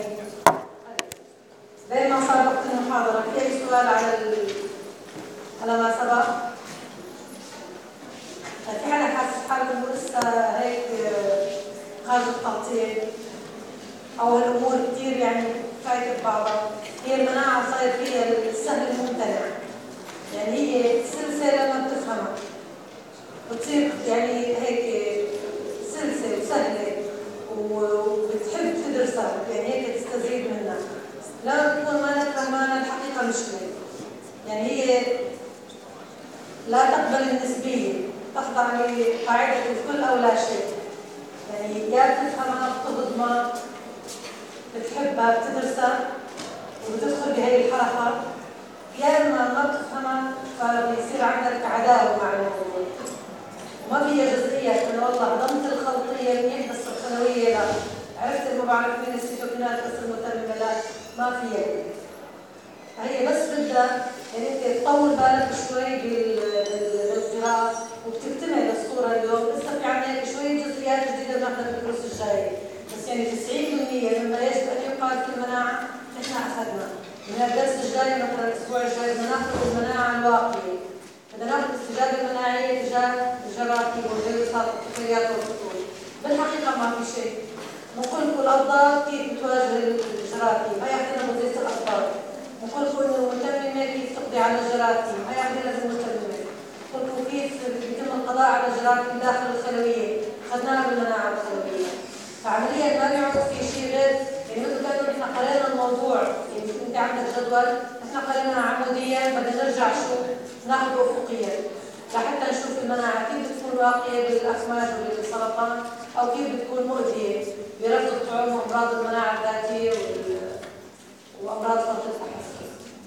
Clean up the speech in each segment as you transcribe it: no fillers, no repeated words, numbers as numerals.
زي ما سبق في المحاضرة، في أي سؤال على ما سبق؟ في حدا حاسس حاله إنه لسه هيك خارج التغطية أو الأمور كثير يعني فايتة ببعضها؟ هي المناعة صاير فيها السهل الممتنع، يعني هي سلسلة لما بتفهمها بتصير يعني هيك سلسلة وسهلة وبتحب تدرسها، يعني هيك تستزيد منها. لما بتكون ما نفهمها الحقيقة مشكلة، يعني هي لا تقبل النسبية، تخضع لقاعدة الكل أو لا شيء، يعني يا بتفهمها بتهضمها بتحبها بتدرسها وبتدخل بهي الحلقة، يا إما ما بتفهمها فبيصير عندك عداوة مع الموضوع وما فيها جزئيات. أنا والله هضمت الخلطية منيح بس الخلوية لا، عرفت إنه بعرف من السيتوكينات بس المتممة لا، ما فيها. فهي بس بدها يعني أنت تطول بالك شوي بالقراءة وبتكتمل الصورة. اليوم لسه في عندنا شوية جزئيات جديدة بناخذها بالدروس الجاية، بس يعني 90% مما يجب أن يقال في المناعة نحن أخذنا. من الدرس الجاي مثلا الأسبوع الجاي بدنا ناخذ المناعة الواقعية، بدنا ناخذ الاستجابة المناعية تجاه الجراثيم والفيروسات والبكتيريات والفطور. بالحقيقة ما في شيء. نقول كل الأضرار كيف بتواجه الجراثيم، هي عندنا وظيفة الأطفال. نقول إنه المتممة كيف تقضي على الجراثيم، هي عندنا المتممة. نقول كيف يتم القضاء على الجراثيم داخل الخلوية، أخذناها بالمناعة الخلوية. فعمليا ما بيعود في شيء غير يعني مثل كانوا نحن قرينا الموضوع، يعني أنت عندك جدول نحن قريناه عموديا، بدنا نرجع شو ناخذ أفقيا لحتى نشوف المناعة كيف بتكون واقية بالأسماك وبالسرطان أو كيف بتكون مؤذية برفض الطعوم وأمراض المناعة الذاتية وأمراض فرط التحسس.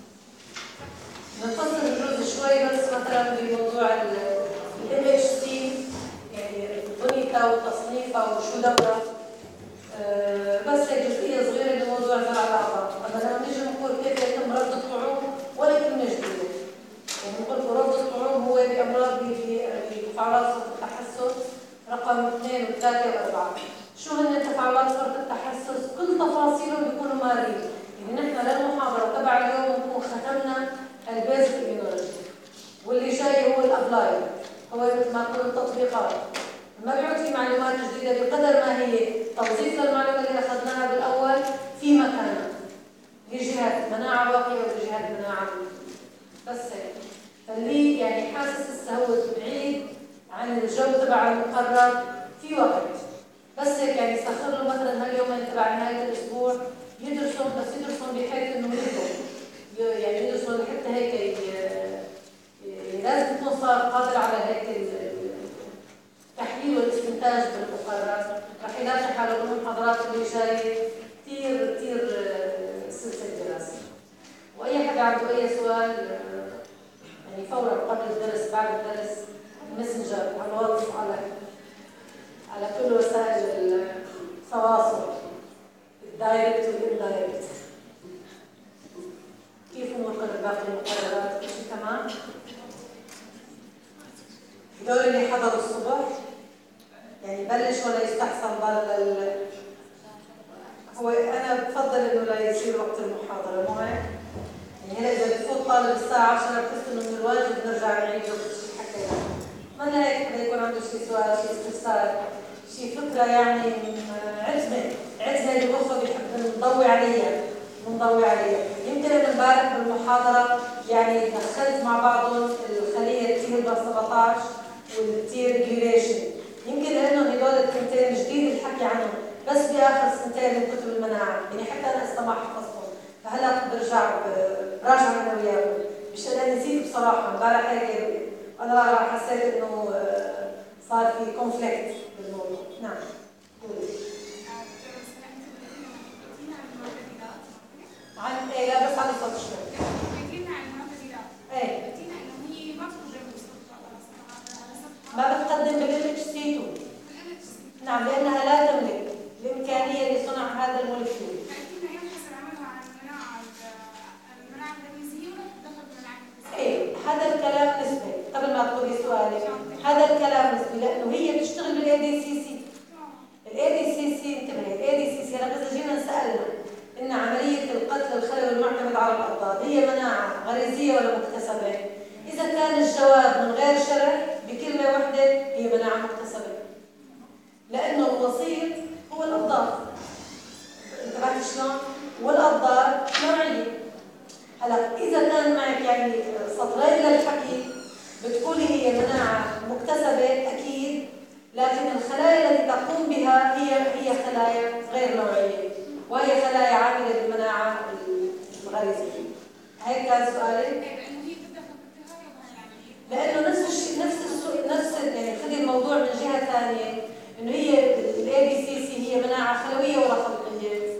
نفصل الجزء شوي بس مثلا بموضوع ال MHC، يعني بنيتها وتصنيفها وشو دورها، بس هي جزئية صغيرة بموضوع زرع الأعضاء. أما لما نيجي نقول كيف يتم رفض الطعوم ولا كلمة جديدة، يعني نقول رفض الطعوم هو بأمراض بتفاعلات فرط التحسس رقم 2 و3 و4. شو هن تفاعلات فرط التحسس؟ كل تفاصيلهم بيكونوا مارين. يعني نحن للمحاضرة تبع اليوم نكون ختمنا البيزك إيميونولوجي، واللي جاي هو الأبلايد، هو مثل ما نقول التطبيقات. ما بيعود في معلومات جديدة بقدر ما هي توظيف للمعلومة اللي أخذناها بالأول في مكانها لجهات مناعة واقية ولجهات مناعة بس هيك. فاللي يعني حاسس لسه هو بعيد عن الجو تبع المقرر في وقت، بس هيك يعني يستخر له مثلا هاليومين تبع نهاية الأسبوع يدرسون، بس يدرسون بحيث إنه يعني يدرسون حتى هيك لازم يكون صار قادر على هيك التحليل والاستنتاج بالمقررات. رح يلاقي حاله بالمحاضرات اللي جايه كثير سلسله دراسه. واي حدا عنده اي سؤال يعني فورا قبل الدرس بعد الدرس المسنجر على الواتس على كل وسائل التواصل الدايركت والاندايركت. كيف اموركم باقي المقررات؟ كل شيء تمام؟ دول اللي حضروا الصبح يعني بلش ولا يستحسن ضل هو انا بفضل انه لا يصير وقت المحاضره مو هيك؟ يعني هلا اذا بفوت طالب الساعه 10 بحس انه من الواجب نرجع نعيد وقت الشيء حكيناه. ما هيك حدا يكون عنده شيء سؤال، شيء استفسار، شيء فكره يعني عزمه بمخه بيحب نضوي عليها. يمكن انا امبارح بالمحاضره يعني دخلت مع بعضهم الخليه التير 17 والتير ريجوليشن، يمكن لانهم هدول التنتين جديد الحكي عنهم بس باخر سنتين من كتب المناعه، يعني حتى انا لسه ما حفظتهم، فهلا برجع براجع انا وياكم. مش انا نسيت بصراحه امبارح هيك انا حسيت انه صار في كونفليكت بالموضوع. نعم قولي. عن ايه؟ لا بس على صوت شوي. ايه ما بتقدم بالMHC2. نعم لانها لا تملك الامكانيه لصنع هذا المولكيول. ايه هذا الكلام نسبي. قبل ما تقولي سؤالك هذا الكلام نسبي لانه هي بتشتغل بالADCC خلقية ولا مكتسبة؟ إذا كان الجواب من غير شرح بكلمة واحدة هي مناعة مكتسبة، لأنه الوسيط هو الأضداد. انتبهت شلون؟ والأضداد نوعية. هلا إذا كان معك يعني سطرين للحكي بتقولي هي مناعة مكتسبة أكيد، لكن الخلايا التي تقوم بها هي خلايا غير نوعية، وهي خلايا عاملة بالمناعة الغريزية. هيك كان سؤالك؟ لأنه نفس الشيء، نفس يعني خذي الموضوع من جهة ثانية، إنه هي الاي بي سي سي هي مناعة خلوية ولا خلقية؟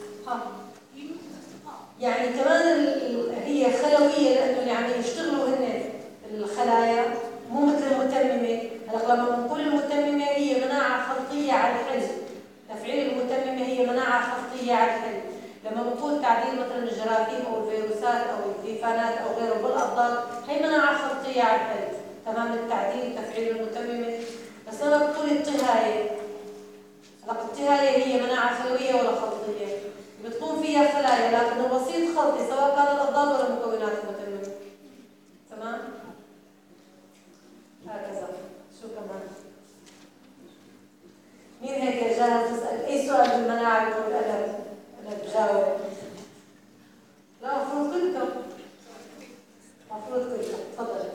يعني كمان هي خلوية لأنه يعني يشتغلوا هن الخلايا مو مثل المتممة. هلا لما بنقول المتممة هي مناعة خلقية على الحل، تفعيل المتممة هي مناعة خلقية على الحل. لما بنقول تعديل مثلا الجراثيم أو الفيروسات أو الفيفانات أو غيره بالأضداد هي مناعة خلقية على الحل، تمام التعديل تفعيل المتممة. بس لما بتقول الطهاية، الطهاية هي مناعة خلوية ولا خلقية؟ بتكون فيها خلايا لكن الوسيط خلطي سواء كان الأضداد ولا المكونات المتممة. تمام؟ هكذا. شو كمان؟ مين هيك جاهز يسأل أي سؤال بالمناعة يقول أنا بجاوب؟ لا المفروض كلكم. المفروض كلكم. تفضل.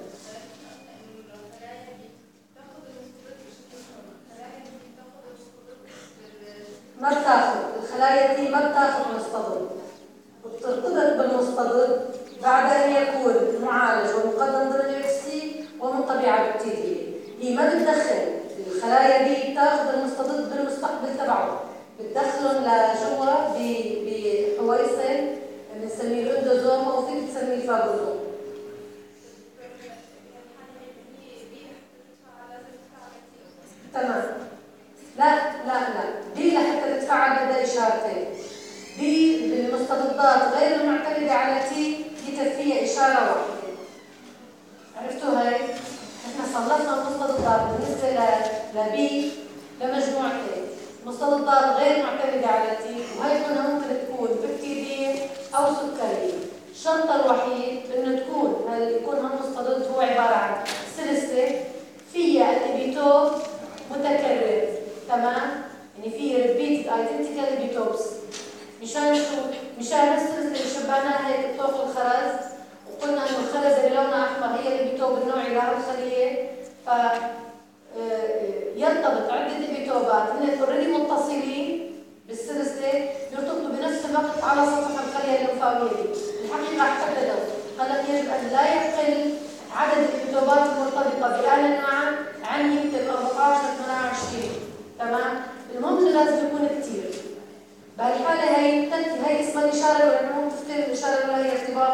ما بتاخذ الخلايا دي، ما بتاخذ مصطدم، بترتبط بالمصطدم بعد ان يكون معالج ومقدم ضمن الإكسي ومن طبيعه بكتيريه. هي ما بتدخل الخلايا دي، بتاخذ المستضد بالمستقبل تبعه، بتدخلهم لجوا بحويصل بنسميه الاندوزوم او فيك تسميه الفاجوزوم. تمام. لا لا لا، دي لحتى تتفاعل بدها اشارتين. دي بالمستضدات غير المعتمده على تي يكفيها اشاره واحده. عرفتوا هاي؟ احنا صنفنا المستضدات بالنسبه لبي لمجموعتين، مستضدات غير معتمده على تي، وهي كلها ممكن تكون بكتيريه او سكريه. الشرط الوحيد انه يكون هالمستضد هو عباره عن سلسله فيها الابيتوب متكرر، تمام؟ يعني في ريبيتد ايدنتيكال ابيتوبس. مشان شو؟ مشان السلسله اللي شبعناها هيك بطوق الخرز، وقلنا انه الخرزه اللي لونها احمر هي الابيتوب النوعي لهالخليه، ف يرتبط عده ابيتوبات هن اوريدي متصلين بالسلسله يرتبطوا بنفس الوقت على سطح الخليه الليمفاويه دي. الحقيقه احددوا قال لك يجب ان لا يقل عدد الابيتوبات المرتبطه بآن معا عن يمكن 14 ل 28. تمام؟ المهم انه لازم يكون كثير. بهالحاله هي اسمها الاشاره الاولى، مو تفتكر الاشاره الاولى هي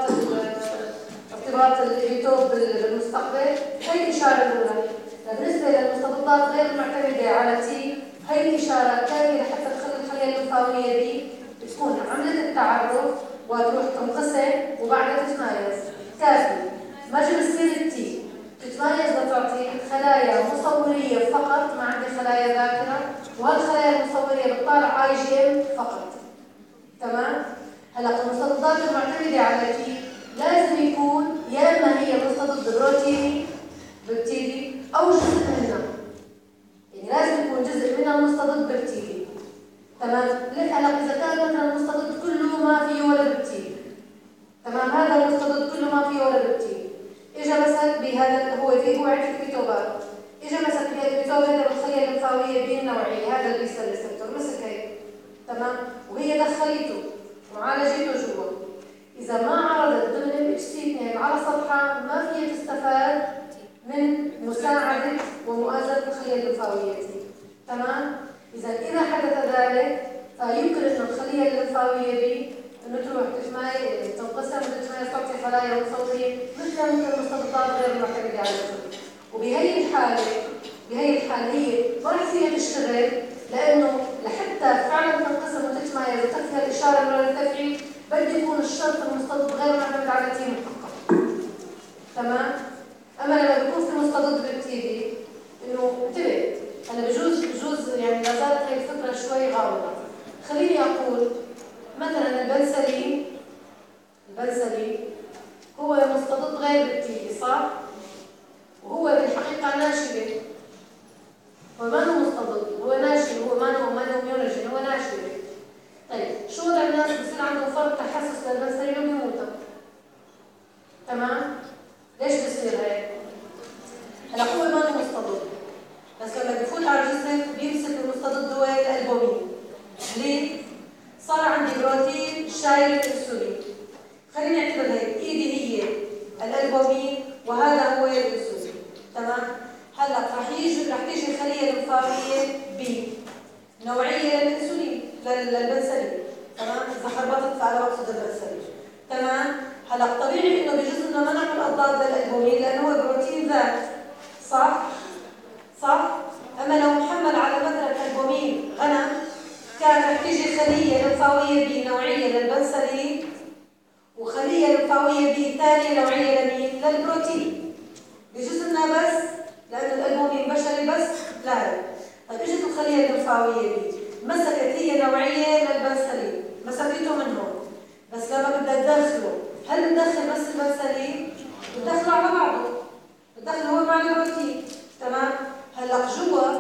ارتباط الابيتوب بالمستقبل، هي الاشاره الاولى. بالنسبه للمستضدات غير المعتمده على تي، هي الاشاره الثانيه لحتى تخلي الخليه الليمفاويه دي تكون عملت التعرف وتروح تنقسم وبعدها تتمايز. كافي ما جاب السير تي تتميز لتعطي خلايا مصوريه فقط، ما عندي خلايا ذاكره، وهالخلايا المصوريه بتطالع اي جي ام فقط. تمام؟ هلا المستضدات المعتمده على تي لازم يكون يا اما هي مستضد بروتيني بكتيري او جزء منها، يعني لازم يكون جزء منها مستضد بكتيري. تمام؟ هلا اذا كان مثلا المستضد كله ما فيه ولا بكتيري، تمام، هذا المستضد كله ما فيه ولا بكتيري، اجى مسك بهذا هو عده ابيتوبات، اجى مسك بهالابيتوب هذا بالخليه الليمفاويه بين نوعيه، هذا البي سيل ريسبتور مسك هيك، تمام، وهي دخلته وعالجته جوا. اذا ما عرضت ضمن الاتش سي 2 على سطحها ما فيها تستفاد من مساعده ومؤازره الخليه الليمفاويه، تمام. اذا حدث ذلك فيمكن ان الخليه الليمفاويه دي انه تروح تنقسم وتتميز تعطي خلايا مصوريه مثل المستضدات غير المعتمده على الجسم. وبهي الحاله هي ما رح فيها تشتغل، لانه لحتى فعلا تنقسم وتتميز وتكفي الاشاره للتفعيل بده يكون الشرط المستضد غير معتمد على تي محقق. تمام؟ اما لما بيكون في مستضد بكتيري انه انتبه، انا بجوز يعني لا زالت هي الفكره شوي غامضه. خليني اقول مثلا البنسلين هو مستضد غير ببتيدي صح؟ وهو بالحقيقة ناشبة. هو ما هو مستضد، هو ناشب، هو ما هو ميونجين، هو ناشبة. طيب شو وضع الناس بصير عندهم فرط تحسس للبنسلين وبيموتوا؟ تمام؟ ليش بصير هيك؟ هلا هو ما هو مستضد، بس لما بفوت على الجسم بيمسك المستضد هو الألبومين. ليه؟ صار عندي بروتين شايل الانسولين. خليني اعتبر هيك، ايدي هي الألبومين وهذا هو الانسولين. تمام؟ هلا رح تيجي خلية لمفاوية بي نوعية للانسولين للبنسلين. تمام؟ إذا حربطت فأنا بقصد البنسلين. تمام؟ هلا طبيعي انه بجوز انه ما نعمل اضداد للألبومين لأنه هو بروتين ذات. صح؟ صح؟ أما لو محمل على مثلا ألبومين غنم كان رح تيجي خلية لمفاوية بي نوعية للبنسلين وخلية لمفاوية بي ثانية نوعية لمين؟ للبروتين. بجوز انها بس لأنه الألبومين بشري بس لا. طيب اجت الخلية اللمفاوية بي مسكت هي نوعية للبنسلين، مسكته من هون، بس لما بدها تدخله هل بتدخل بس البنسلين؟ بتدخله على بعضه، بتدخله هو مع البروتين. تمام؟ هلا جوا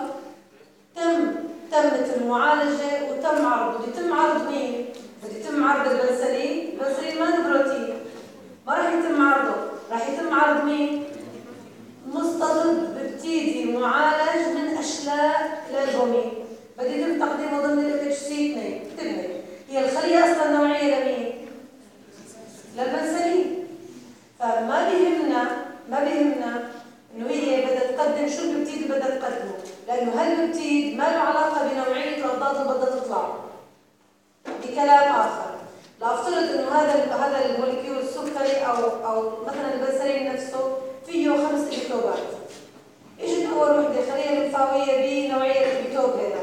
تمت المعالجة وتم عرض، بده يتم عرض مين؟ بده يتم عرض البنسلين. البنسلين ما له بروتين، ما راح يتم عرضه، راح يتم عرض مين؟ مستضد ببتيدي معالج من اشلاء الالبومين، بده يتم تقديمه ضمن ال HC2. انتبهي، هي الخلية اصلا نوعية لمين؟ للبنسلين. فما بيهمنا انه هي بدها تقدم شو الببتيد اللي بدها تقدمه، لانه هالببتيد ما له علاقه بنوعيه الاضداد اللي بدها تطلع. بكلام اخر، لافترض انه هذا الموليكيول السكري او مثلا البنسلين نفسه فيه 5 ايبيتوبات. اجت اول وحده خليه لمفاويه بنوعيه الابيتوب هذا،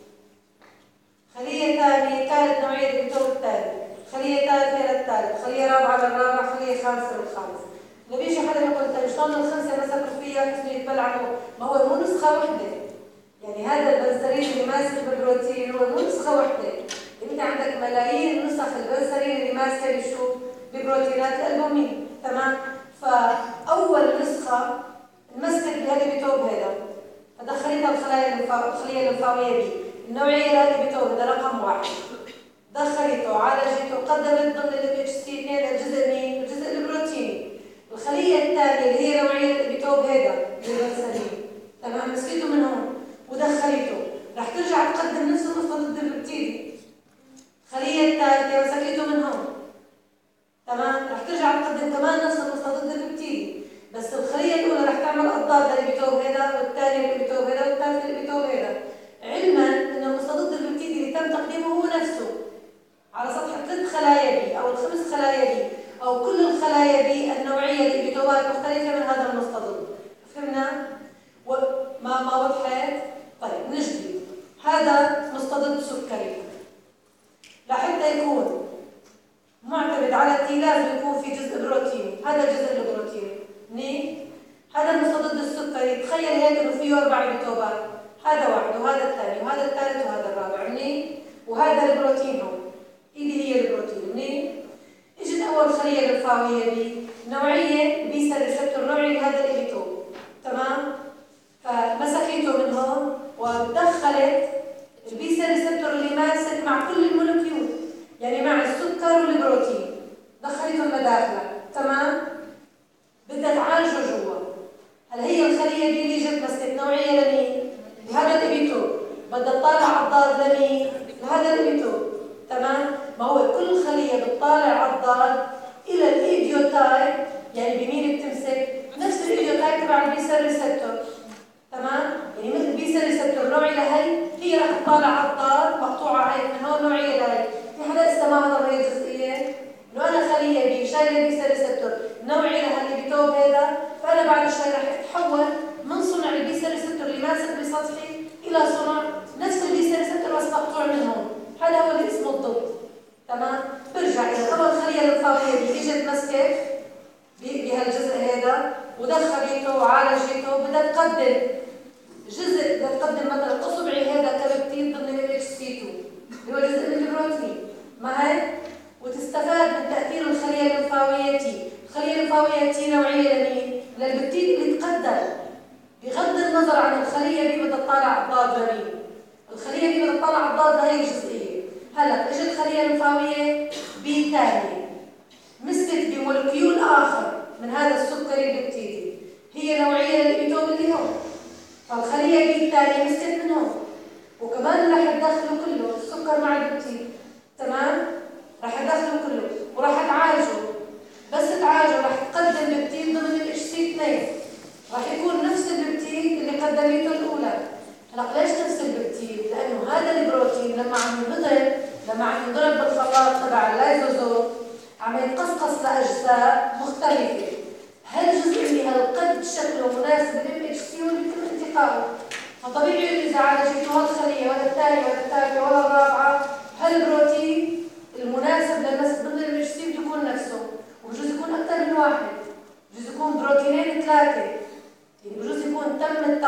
خليه ثانيه ثالث نوعيه الابيتوب الثاني، خليه ثالثه للثالث، خليه رابعه للرابع، خليه خامسه للخامس. لما يجي حدا يقول طيب شلون الخمسه مسكوا فيها حسوا يتبلعوا؟ ما هو مو نسخه وحده، يعني هذا البنسلين اللي ماسك بالبروتين هو مو نسخه وحده، انت عندك ملايين نسخ البنسلين اللي ماسكه بشو؟ ببروتينات الالبومين. تمام؟ فاول نسخه انمسكت بهالابيتوب هذا، فدخلتها الخليه اللمفاويه بي النوعيه لهالابيتوب هذا رقم 1، دخلته عالجته قدمت ضمن ال HC2 الجزء مين؟ الجزء البروتيني. الخلية الثانية اللي هي نوعية الابيتوب هذا البنسلين. تمام؟ مسكته من هون ودخلته، رح ترجع تقدم نفس المستضد الببتيدي. الخلية الثالثة مسكته من هون. تمام؟ رح ترجع تقدم كمان نفس المستضد الببتيدي، بس الخلية الأولى رح تعمل أضداد للابيتوب هذا، والثانية للابيتوب هذا، والثالثة للابيتوب هذا، علما أن المستضد الببتيدي اللي تم تقديمه هو نفسه على سطح 3 خلايا بي أو ال5 خلايا بي أو كل الخلايا بي النوعية الابيتوبات مختلفة من هذا المستضد. فهمنا؟ ما وضحت؟ طيب نجدي، هذا مستضد سكري، لحتى يكون معتمد على التي لازم يكون في جزء بروتيني، هذا الجزء البروتيني. منين؟ هذا المستضد السكري، تخيل هيك انه فيه 4 ابيتوبات، هذا واحد وهذا الثاني وهذا الثالث وهذا الرابع. منين؟ وهذا البروتين هون، ايدي هي البروتين. منين؟ اجت اول خليه لمفاويه بي نوعيه بي سيل ريسبتور نوعي لهذا الابيتوب. تمام؟ فمسكته من هون ودخلت البي سيل ريسبتور اللي ماسك مع كل المولكيول، يعني مع السكر والبروتين، دخلتهم لداخلها. تمام؟ بدها تعالجه جوا. هلا هي الخليه دي اللي جت مسكت نوعيه لمين؟ لهذا الابيتوب، بدها تطالع الضاد لمين؟ لهذا الابيتوب. تمام؟ ما هو كل خليه بتطالع الضاد الى الايديوتايب، يعني بمين بتمسك؟ نفس الايديوتايب تبع البي سيل ريسبتور. تمام؟ يعني مثل البي سيل ريسبتور نوعي لهي، هي رح تطالع الضاد مقطوعه هي من هون نوعيه لهي. في حدا استمع هذا هي الجزئيه؟ انه انا خليه بي شايله البي سيل ريسبتور نوعي لهالابيتوب هذا، فانا بعد شوي رح اتحول من صنع البي سيل ريسبتور اللي ماسك بسطحي الى صنع نفس البي سيل ريسبتور بس مقطوع من هون. هذا هو اللي اسمه الضد. تمام؟ برجع الى اول خليه لمفاويه اللي اجت مسكت بهالجزء هذا ودخلته وعالجته، بدها تقدم جزء، بدها تقدم مثلا اصبعي هذا كببتين ضمن ال HC2 اللي هو جزء من البروتين، ما هيك؟ وتستفاد من تاثير الخليه اللمفاويه تي. الخلية الليمفاوية تي نوعية لمين؟ للبكتيريا اللي تقدم، بغض النظر عن الخلية دي بدها تطلع أضداد لمين؟ الخلية دي بدها تطلع أضداد لهي الجزئية. هلا اجت خلية ليمفاوية بي ثانية مسكت بمولكيول آخر من هذا السكري البكتيري، هي نوعية للإيبيتوب اللي هون، فالخلية بي الثانية مسكت من هون، وكمان رح تدخلوا كله السكر مع البكتير، تمام؟ رح تدخلوا كله وراح تعالجه، بس تعالجه رح تقدم بكتير ضمن الاتش سي 2، رح يكون نفس البكتير اللي قدمته الأولى. هلا ليش نفس البكتير؟ لأنه هذا البروتين لما عم ينضرب بالخلاط تبع اللايزوزوم عم يتقصقص لأجزاء مختلفة، هالجزء هالقد شكله مناسب للام اتش سي واللي بيتم انتقائه، فطبيعي إذا عالجتوا هالخلية ولا الثانية ولا الثالثة ولا الرابعة هالبروتين المناسب للمس ضمن الام اتش سي بده يكون نفسه، وبجوز يكون أكثر من واحد، بجوز يكون بروتينين 3، يعني بجوز يكون تم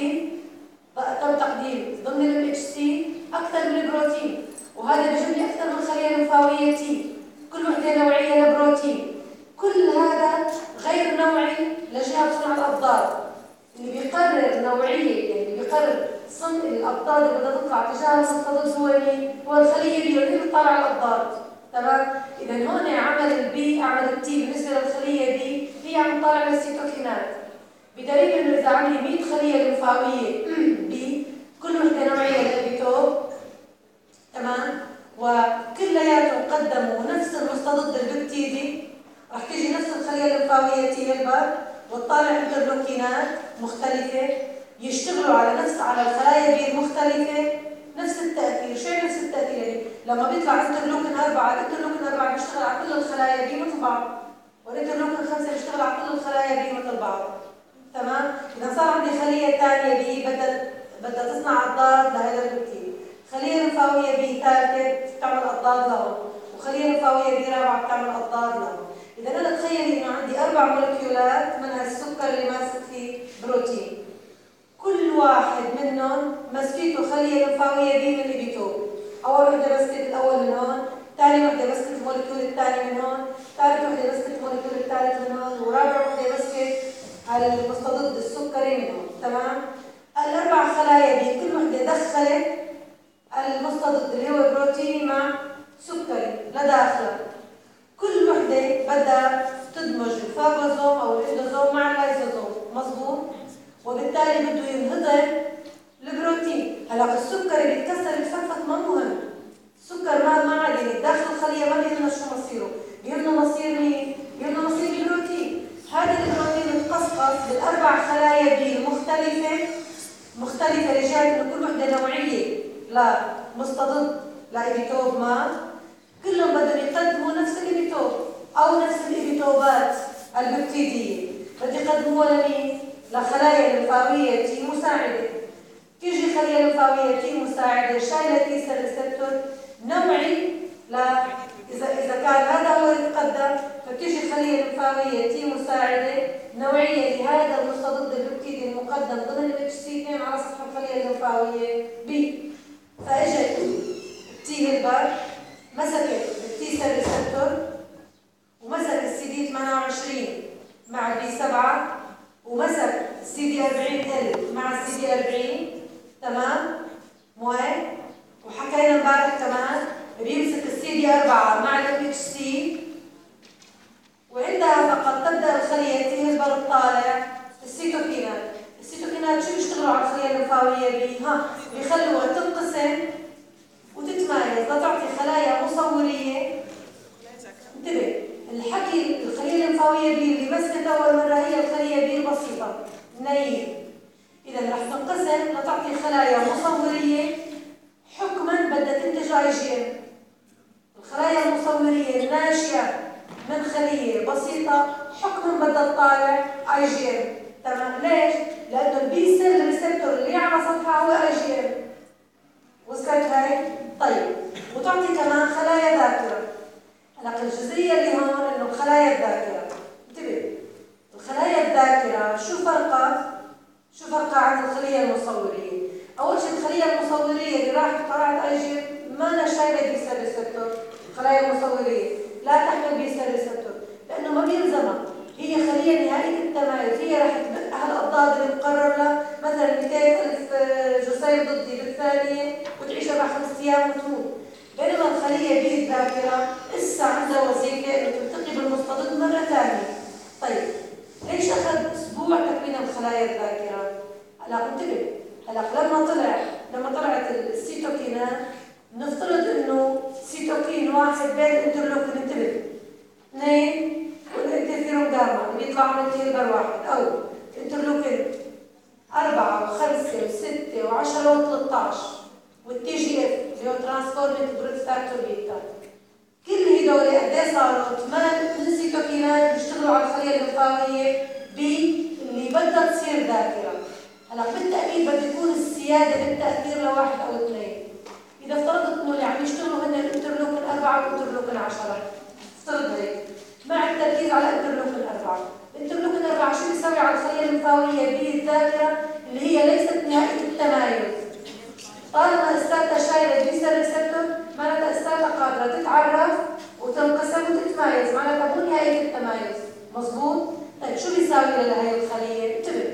تقديم ضمن الام اتش سي أكثر من البروتين، وهذا بيجيب لي أكثر من خلية ليمفاوية تي، كل وحدة نوعية لبروتين، كل هذا غير نوعي لجهة صنع الأضداد، اللي بيقرر نوعية يعني اللي بيقرر صنع الأضداد اللي بدها تطلع تجاه المستضد هو مين؟ هو الخلية اللي بتطلع الأضداد، تمام؟ إذا هون عمل البي عمل التي بالنسبة للخلية بي هي عم تطلع للسيتوكينات، بدليل إنه إذا عندي 100 خلية ليمفاوية بي كل وحدة نوعية للإيبيتوب، تمام؟ وكلياتهم قدموا نفس المستضد البكتيري، رح تيجي نفس الخلية الليمفاوية تي هيلبر وتطالع انترلوكينات مختلفة يشتغلوا على الخلايا بي المختلفة نفس التأثير، شو نفس التأثير؟ يعني لما بيطلع انترلوكين 4 بيشتغل على كل الخلايا بي مثل بعض، والانترلوكين 5 بيشتغل على كل الخلايا بي مثل بعض، تمام؟ إذا صار عندي خلية ثانية بي بدها تصنع أضداد لهذا البكتير، خلية ليمفاوية بي ثالثة بتعمل أضداد لهم، وخلية ليمفاوية بي رابعة بتعمل أضداد لهم. إذا أنا تخيلي إنه عندي 4 مولكيولات من هالسكر اللي ماسك فيه بروتين، كل واحد منهم مسكته خلية ليمفاوية بي من الإيبيتوب، أول وحدة مسكت الأول من هون، ثاني وحدة مسكت المولكيول الثاني من هون، ثالث وحدة مسكت المولكيول الثالث من هون، ورابع وحدة مسكت على المستضد السكري من هون، تمام؟ ال4 خلايا بي كل وحدة دخلت المستضد اللي هو بروتيني مع سكري لداخله، كل وحدة بدها تدمج الفاجوزوم أو الاندوزوم مع اللايزوزوم، مظبوط؟ وبالتالي بده ينهضم البروتين. هلا السكري بيتكسر بيتفتفت ما مهم، السكر ما عاد يعني داخل الخلية ما بيهمنا شو مصيره، بيهمنا مصير مين؟ بيهمنا مصير البروتين. هذا البروتين متقصقص بال4 خلايا بي مختلفة لجهة إنه كل وحدة نوعية لمستضد لإيبيتوب ما، كلهم بدهم يقدموا نفس الإيبيتوب أو نفس الإيبيتوبات البكتيرية، بدهم يقدموها لمين؟ لخلايا ليمفاوية تي مساعدة. تيجي خلية ليمفاوية تي مساعدة شايلة تي سيل ريسبتور نوعي إذا كان هذا هو اللي تقدم، فتيجي خلية ليمفاوية تي مساعدة نوعية لهذا المستضد البكتيري المقدم ضمن ال HC2 على سطح الخلية الليمفاوية بي. فاجت التي هيلبر مسكت التي سيل ريسبتور ومسك السي دي 28 مع البي 7 ومسك السي دي 40 ال مع السي دي 40، تمام؟ موين؟ وحكينا امبارح كمان بيمسك السي دي 4 مع الام اتش سي، وعندها فقط تبدا الخليه تي هيلبر تطالع السيتوكينات شو بيشتغلوا على الخليه الليمفاويه بيخلوها تنقسم وتتمايز لتعطي خلايا مصوريه. انتبه الحكي الخليه الليمفاويه بي اللي مسكت اول مره هي الخليه بي البسيطه نايف، اذا رح تنقسم لتعطي خلايا مصوريه حكما بدها تنتج اي جي ام. الخلايا المصوريه الناشئه من خليه بسيطه حكما بدها تطالع اي جي ام، تمام؟ ليش؟ لانه البي سيل ريسبتور اللي على سطحها هو اي جي ام. وصلت هاي؟ طيب وتعطي كمان خلايا ذاكره. هلا الجزئيه اللي هون انه خلايا الذاكره، انتبه الخلايا الذاكره شو فرقها عن الخليه المصوريه؟ اول شيء الخليه المصوريه اللي راحت طلعت اي جي ما لها شايله بي سيل ريسبتور، الخلايا المصوريه لا تحمل بي سيل ريسبتور لانه ما بيلزمها، هي خلية نهائية التمايز، هي راح تبقى هالأضداد اللي مقرر لها مثلا 200,000 جسيم ضدي بالثانية وتعيش 4-5 أيام وتموت. بينما الخلية بي الذاكرة لسه عندها وظيفة إنه تلتقي بالمستضد مرة ثانية. طيب ليش أخذ أسبوع تكوين الخلايا الذاكرة؟ هلا انتبه، هلا لما طلعت السيتوكينات نفترض إنه سيتوكين واحد بين الانترلوكين، انتبه، 2 والانترفيرون جاما اللي بيطلعوا من الهيلبر واحد، أو انترلوكين 4 و5 و6 و10 و13 والتي جي اف اللي هو ترانسفورميت جروث فاكتور بيتا. كل هدول قد صاروا 8 سيتوكينات بيشتغلوا على الخليه الليمفاويه اللي بدها تصير ذاكره. هلا بالتاكيد بده يكون السياده بالتاثير لواحد او اثنين. اذا افترضت انه اللي عم يشتغلوا هن الانترلوكين 4 والانترلوكين 10، افترض هيك مع التركيز على الانترلوكين 4. الانترلوكين 4 شو بيسوي على الخليه الليمفاويه بالذاكره اللي هي ليست نهائيه التمايز؟ طالما الساتا شايله بي سيل ريسبتور معناتها الساتا قادره تتعرف وتنقسم وتتمايز، معناتها مو نهائيه التمايز، مضبوط؟ طيب شو بيساوي لهي الخليه؟ انتبه،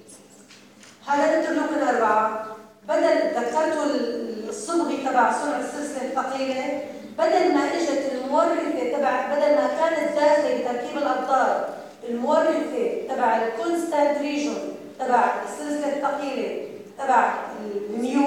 هذا الانترلوكين 4 بدل ذكرتوا الصبغي تبع صنع السلسله الثقيله، بدل ما اجت المورثه بدل ما كانت داخله بتركيب الابطال المورثه تبع الكونستانت ريجون تبع السلسله الثقيله تبع الميو،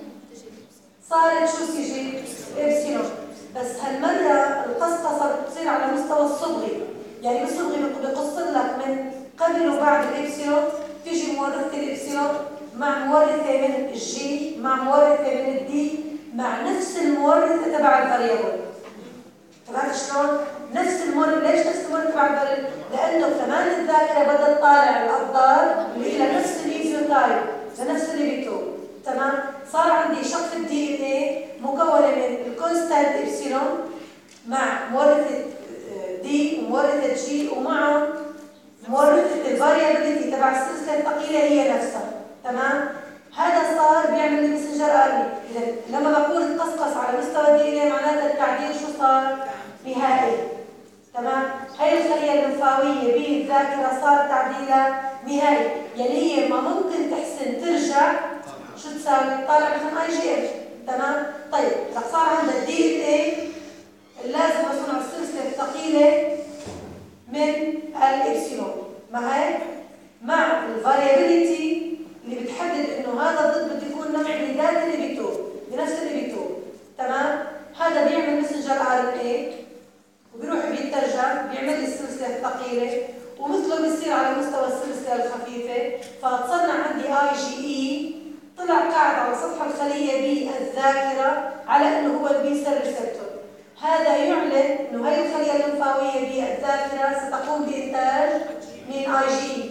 صارت شو تيجي؟ إبسيلون. بس هالمرة القصقصة بتصير على مستوى الصبغي، يعني بالصبغي بقص لك من قبل وبعد الإبسيلون، تيجي مورثة الإبسيلون مع مورثة من الجي مع مورثة من الدي مع نفس المورثة تبع الفاريبل. تبعت شلون؟ نفس المورث، ليش نفس المورثة تبع الفاريبل؟ لأنه كمان الذاكرة بدها تطالع الأبطال اللي إلى نفس الإيزوتايب لنفس الليبيتوب. تمام؟ صار عندي شق الدي ان اي مكونه من الكونستانت ابسيلون مع مورثه دي ومورثه جي ومع مورثه الفاريابيليتي تبع السلسله الثقيله هي نفسها. تمام؟ هذا صار بيعمل لي ماسنجر ار ان اي. اذا لما بقول تقصقص على مستوى الدي ان اي معناتها التعديل شو صار؟ نهائي. تمام؟ هي الخليه الليمفاويه بالذاكره صار تعديلها نهائي، يعني هي ما ممكن تحسن ترجع شو تساوي؟ طالع مثلا اي جي اف. تمام؟ طيب رح صار عندها الدي ان اي اللازم اصنع السلسله الثقيله من الابسيلون مع الفاريابيليتي اللي بتحدد انه هذا الضد بده يكون نوع بذات الليبيتوب بنفس الليبيتوب. تمام؟ هذا بيعمل ماسنجر ار ان اي وبيروح بيترجم بيعمل لي السلسله الثقيله ومثله بيصير على مستوى السلسله الخفيفه، فتصنع عندي اي جي اي طلع قاعد على سطح الخليه بالذاكره على انه هو البي سيل ريسبتور. هذا يعلن انه هي الخليه الليمفاويه بالذاكره ستقوم بانتاج من اي جي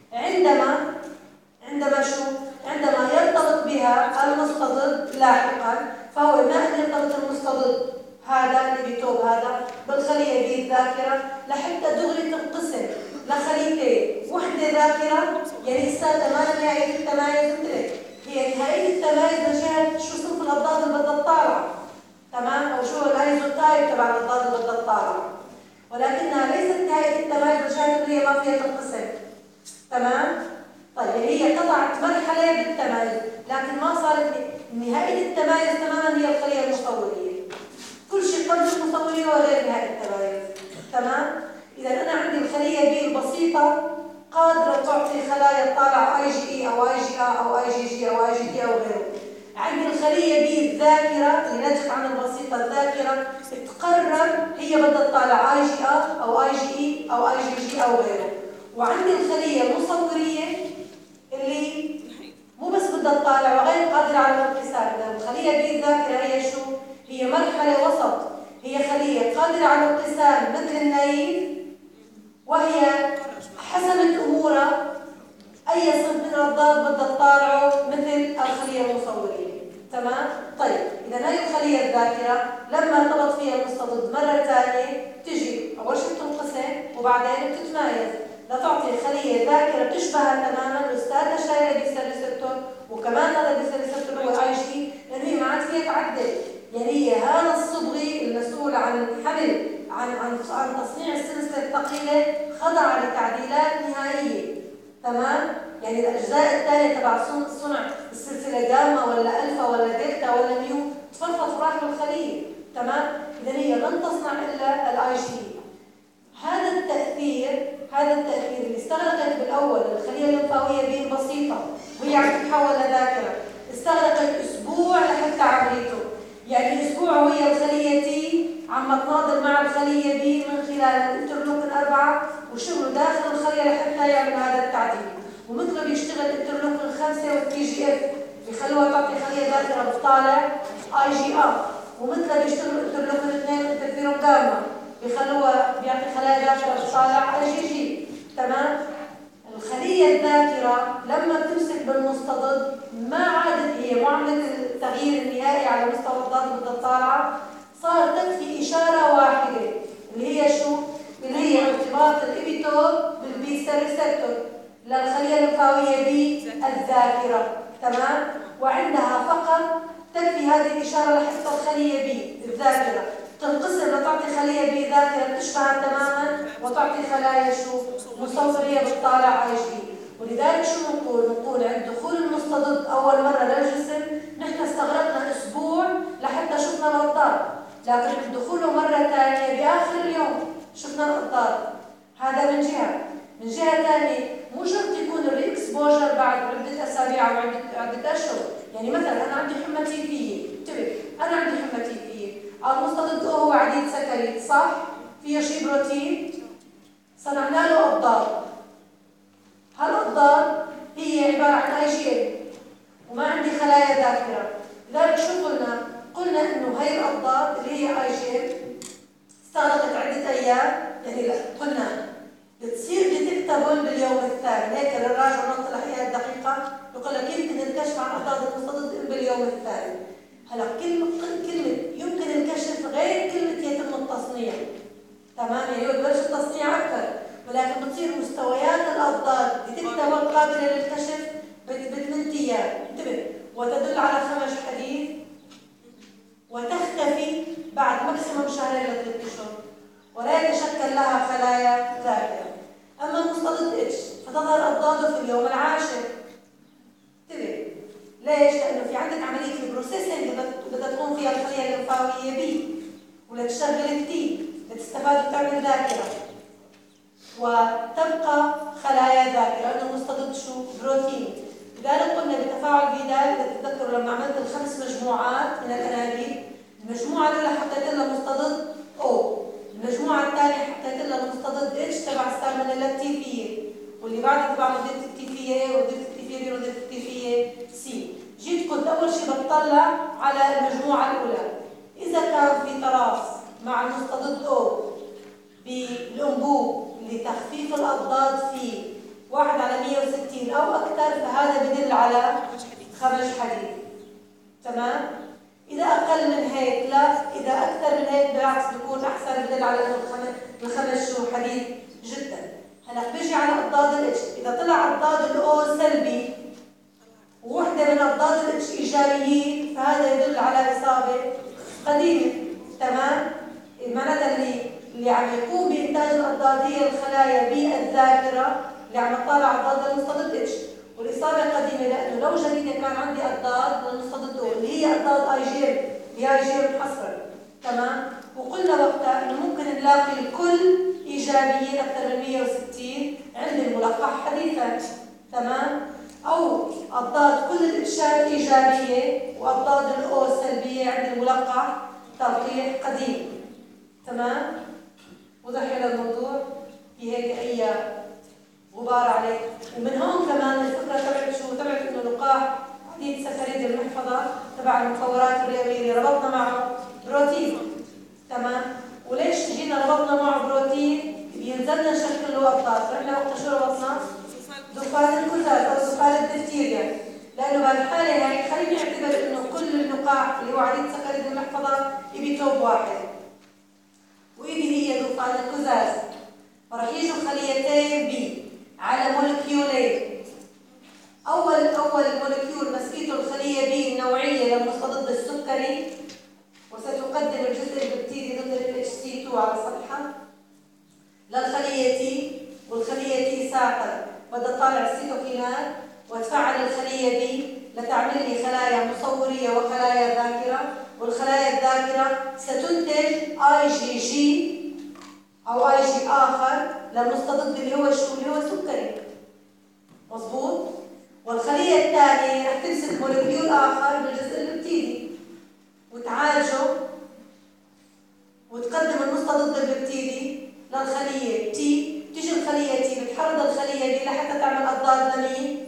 عندما يرتبط بها المستضد لاحقا، فهو ما ان يرتبط المستضد هذا الليبيتوب هذا بالخليه بالذاكره لحتى دغري تنقسم لخليتين، وحده ذاكره يعني الساده ما نهائيه التمايز هي نهائيه التمايز من جهه شو صنف الاضداد اللي بدها تطالع. تمام؟ او شو الايزوتايب تبع الاضداد اللي بدها تطالع، ولكنها ليست نهائيه التمايز من جهه هي ما فيها تنقسم. تمام؟ طيب هي قطعت مرحله بالتمايز لكن ما صارت نهائيه التمايز تماما هي الخليه المصوريه. كل شيء قبل المصوريه وغير نهائيه التمايز. تمام؟ اذا انا عندي الخليه بي البسيطه قادرة تعطي خلايا طالعة اي جي اي او اي جي ا او اي جي جي او اي جي دي او غيره. عندي الخلية بي الذاكرة اللي نتجت عن البسيطة الذاكرة تقرر هي بدها تطالع اي جي ا او اي جي اي او اي جي جي او غيره. وعندي الخلية المصورية اللي مو بس بدها تطالع وغير قادرة على الانقسام. الخلية بي الذاكرة هي شو؟ هي مرحلة وسط، هي خلية قادرة على الانقسام مثل النايف، وهي حسمت امورها اي صنف من الاضداد بدها تطالعه مثل الخليه المصوريه. تمام؟ طيب اذا هي الخليه الذاكره لما ارتبط فيها المستضد مره ثانيه تجي اول شيء بتنقسم وبعدين بتتمايز لتعطي خليه ذاكره بتشبهها تماما الاستاذه شايله بي سيل ريسبتور، وكمان هذا البي سيل ريسبتور هو اي جي لانه هي ما عاد فيها تعدل، يعني هي هذا الصبغي المسؤول عن حمل عن تصنيع السلسلة الثقيلة خضع لتعديلات نهائية. تمام؟ يعني الأجزاء الثانية تبع صنع السلسلة جاما ولا ألفا ولا دلتا ولا ميو تفرفط وراح بالخلية. تمام؟ إذا هي لن تصنع إلا الآي جي. هذا التأثير اللي استغرقت بالأول الخلية الليمفاوية بي البسيطة وهي عم تتحول لذاكرة، استغرقت أسبوع لحتى عمليته. يعني أسبوع وهي الخلية تي عم تناضل مع الخلية بي من خلال الانترلوكين 4 وشغله داخل الخلية لحتى يعمل هذا التعديل. ومثله بيشتغل الانترلوكين 5 والتي جي اف بيخلوها تعطي خلية ذاكرة بتطالع اي جي ار، ومثله بيشتغل الانترلوكين 2 انترفيرون جاما بيخلوها بيعطي خلايا ذاكرة بتطالع اي جي جي. تمام؟ الخلية الذاكرة لما بتمسك بالمستضد ما عادت هي معاملة التغيير النهائي على مستوى الضغط بالطالعة، صار تكفي إشارة واحدة اللي هي شو؟ اللي هي ارتباط الإبيتوب بالبيستا ريسبتور للخلية الليمفاوية بالذاكرة. تمام؟ وعندها فقط تكفي هذه الإشارة لحتى الخلية بالذاكرة تنقسم لتعطي خلية بي ذاكرة تشبهها تماما وتعطي خلايا شو؟ مستوصلية بالطالع اي جي. ولذلك شو نقول عند دخول المستضد أول مرة للجسم نحن استغرقنا أسبوع لحتى شفنا الأضداد، لكن عند دخوله مرة ثانية بآخر اليوم شفنا الأضداد. هذا من جهة. من جهة ثانية مو شرط يكون الري اكسبوجر بعد عدة أسابيع أو عدة أشهر. يعني مثلا أنا عندي حمى تيفية، انتبه أنا عندي حمى تيفية، المستضد هو عديد سكري صح؟ فيه شيء بروتين؟ صنعنا له أضداد. هالأضداد هي عبارة عن اي جي وما عندي خلايا ذاكرة. لذلك شو قلنا؟ قلنا إنه هي الأضداد اللي هي اي جي استغرقت عدة أيام، يعني لا قلنا بتصير ديتكتابل باليوم الثاني. هيك للراجع نقطة الأحياء الدقيقة يقول لك يمكن الكشف عن أضداد المستضد باليوم الثاني. هلا كلمة يمكن الكشف غير كلمة يتم التصنيع. تمام؟ يعني ببلش التصنيع أكثر، ولكن بتصير مستويات الأضداد ديتكتابل قابلة للكشف ب8 أيام. انتبه، وتدل على خمج حديث وتختفي بعد ماكسيموم 2 ل 3 أشهر ولا يتشكل لها خلايا ذاكرة. أما المستضد اتش فتظهر أضداده في اليوم العاشر. انتبه، ليش؟ لأنه في عندك عملية البروسيسنج بدها تقوم فيها الخلية الليمفاوية بي ولتشتغل التي لتستفاد وتعمل ذاكرة وتبقى خلايا ذاكرة لأنه المستضد شو؟ بروتين. لذلك قلنا بتفاعل فيدال إذا تتذكروا لما عملت ال5 مجموعات من الأنابيب، المجموعة الأولى حطيت لها مستضد أو، المجموعة الثانية حطيت لها مستضد اتش تبع السالمونيلا التيفية، واللي بعدها تبع وظيفة التيفية وظيفة التيفية بي وظيفة التيفية سي. جيت كنت أول شيء بطلع على المجموعة الأولى، إذا كان في تراص مع المستضد أو بالأنبوب لتخفيف الأضداد فيه 1/160 أو أكثر فهذا بدل على خمج حديد. تمام؟ إذا أقل من هيك لا، إذا أكثر من هيك بالعكس بيكون أحسن، بدل على إنه الخمج شو؟ حديد جدا. هلا بيجي على أضداد الاتش، إذا طلع أضداد الأو سلبي ووحدة من أضداد الاتش إيجابيين فهذا يدل على إصابة قديمة. تمام؟ معناتها اللي عم يقوم بإنتاج الأضداد هي الخلايا بالذاكرة اللي عم تطالع أضداد المستضد اتش، والإصابة قديمة لأنه لو جديدة كان عندي أضداد للمستضد أو اللي هي أضداد اي جي اللي هي اي جي محصرة. تمام؟ وقلنا وقتها إنه ممكن نلاقي الكل إيجابيين أكثر من 160 عند الملقح حديثا. تمام؟ أو أضداد كل الإتشات إيجابية وأضداد الأو سلبية عند الملقح تلقيح قديم. تمام؟ وضح هذا الموضوع؟ في هيك أي غبار عليه؟ ومن هون كمان الفكرة تبعت شو؟ تبعت إنه لقاح عديد سكريد المحفظة تبع المكورات الرئوية اللي ربطنا معه بروتين. تمام؟ وليش جينا ربطنا معه بروتين؟ بينزلنا نشكل له أضداد، رحنا وقت شو ربطنا؟ زفاف الكزاز أو زفاف الدفتيريا، لأنه بهالحالة هاي خليني أعتبر إنه كل اللقاح اللي هو عديد سكريد المحفظة إبيتوب واحد، وإيدي هي زفاف الكزاز، ورح يجوا خليتين بي على مولكيولين. أول مولكيول مسكته الخلية بي النوعية للمستضد السكري وستقدم الجزء البكتيري ضد ال HC2 2 على صفحة للخلية T، والخلية T ساعة بدي أطالع السيتوكينات وأتفعل الخلية B لتعمل لي خلايا مصورية وخلايا ذاكرة، والخلايا الذاكرة ستنتج IgG أو IgG آخر للمستضد اللي هو شو؟ اللي هو سكري. مظبوط؟ والخلية الثانية رح تمسك مولكيول آخر بالجزء الببتيدي وتعالجه وتقدم المستضد الببتيدي للخلية T، تيجي الخلية T بتحرض الخلية دي لحتى تعمل أضداد لمين؟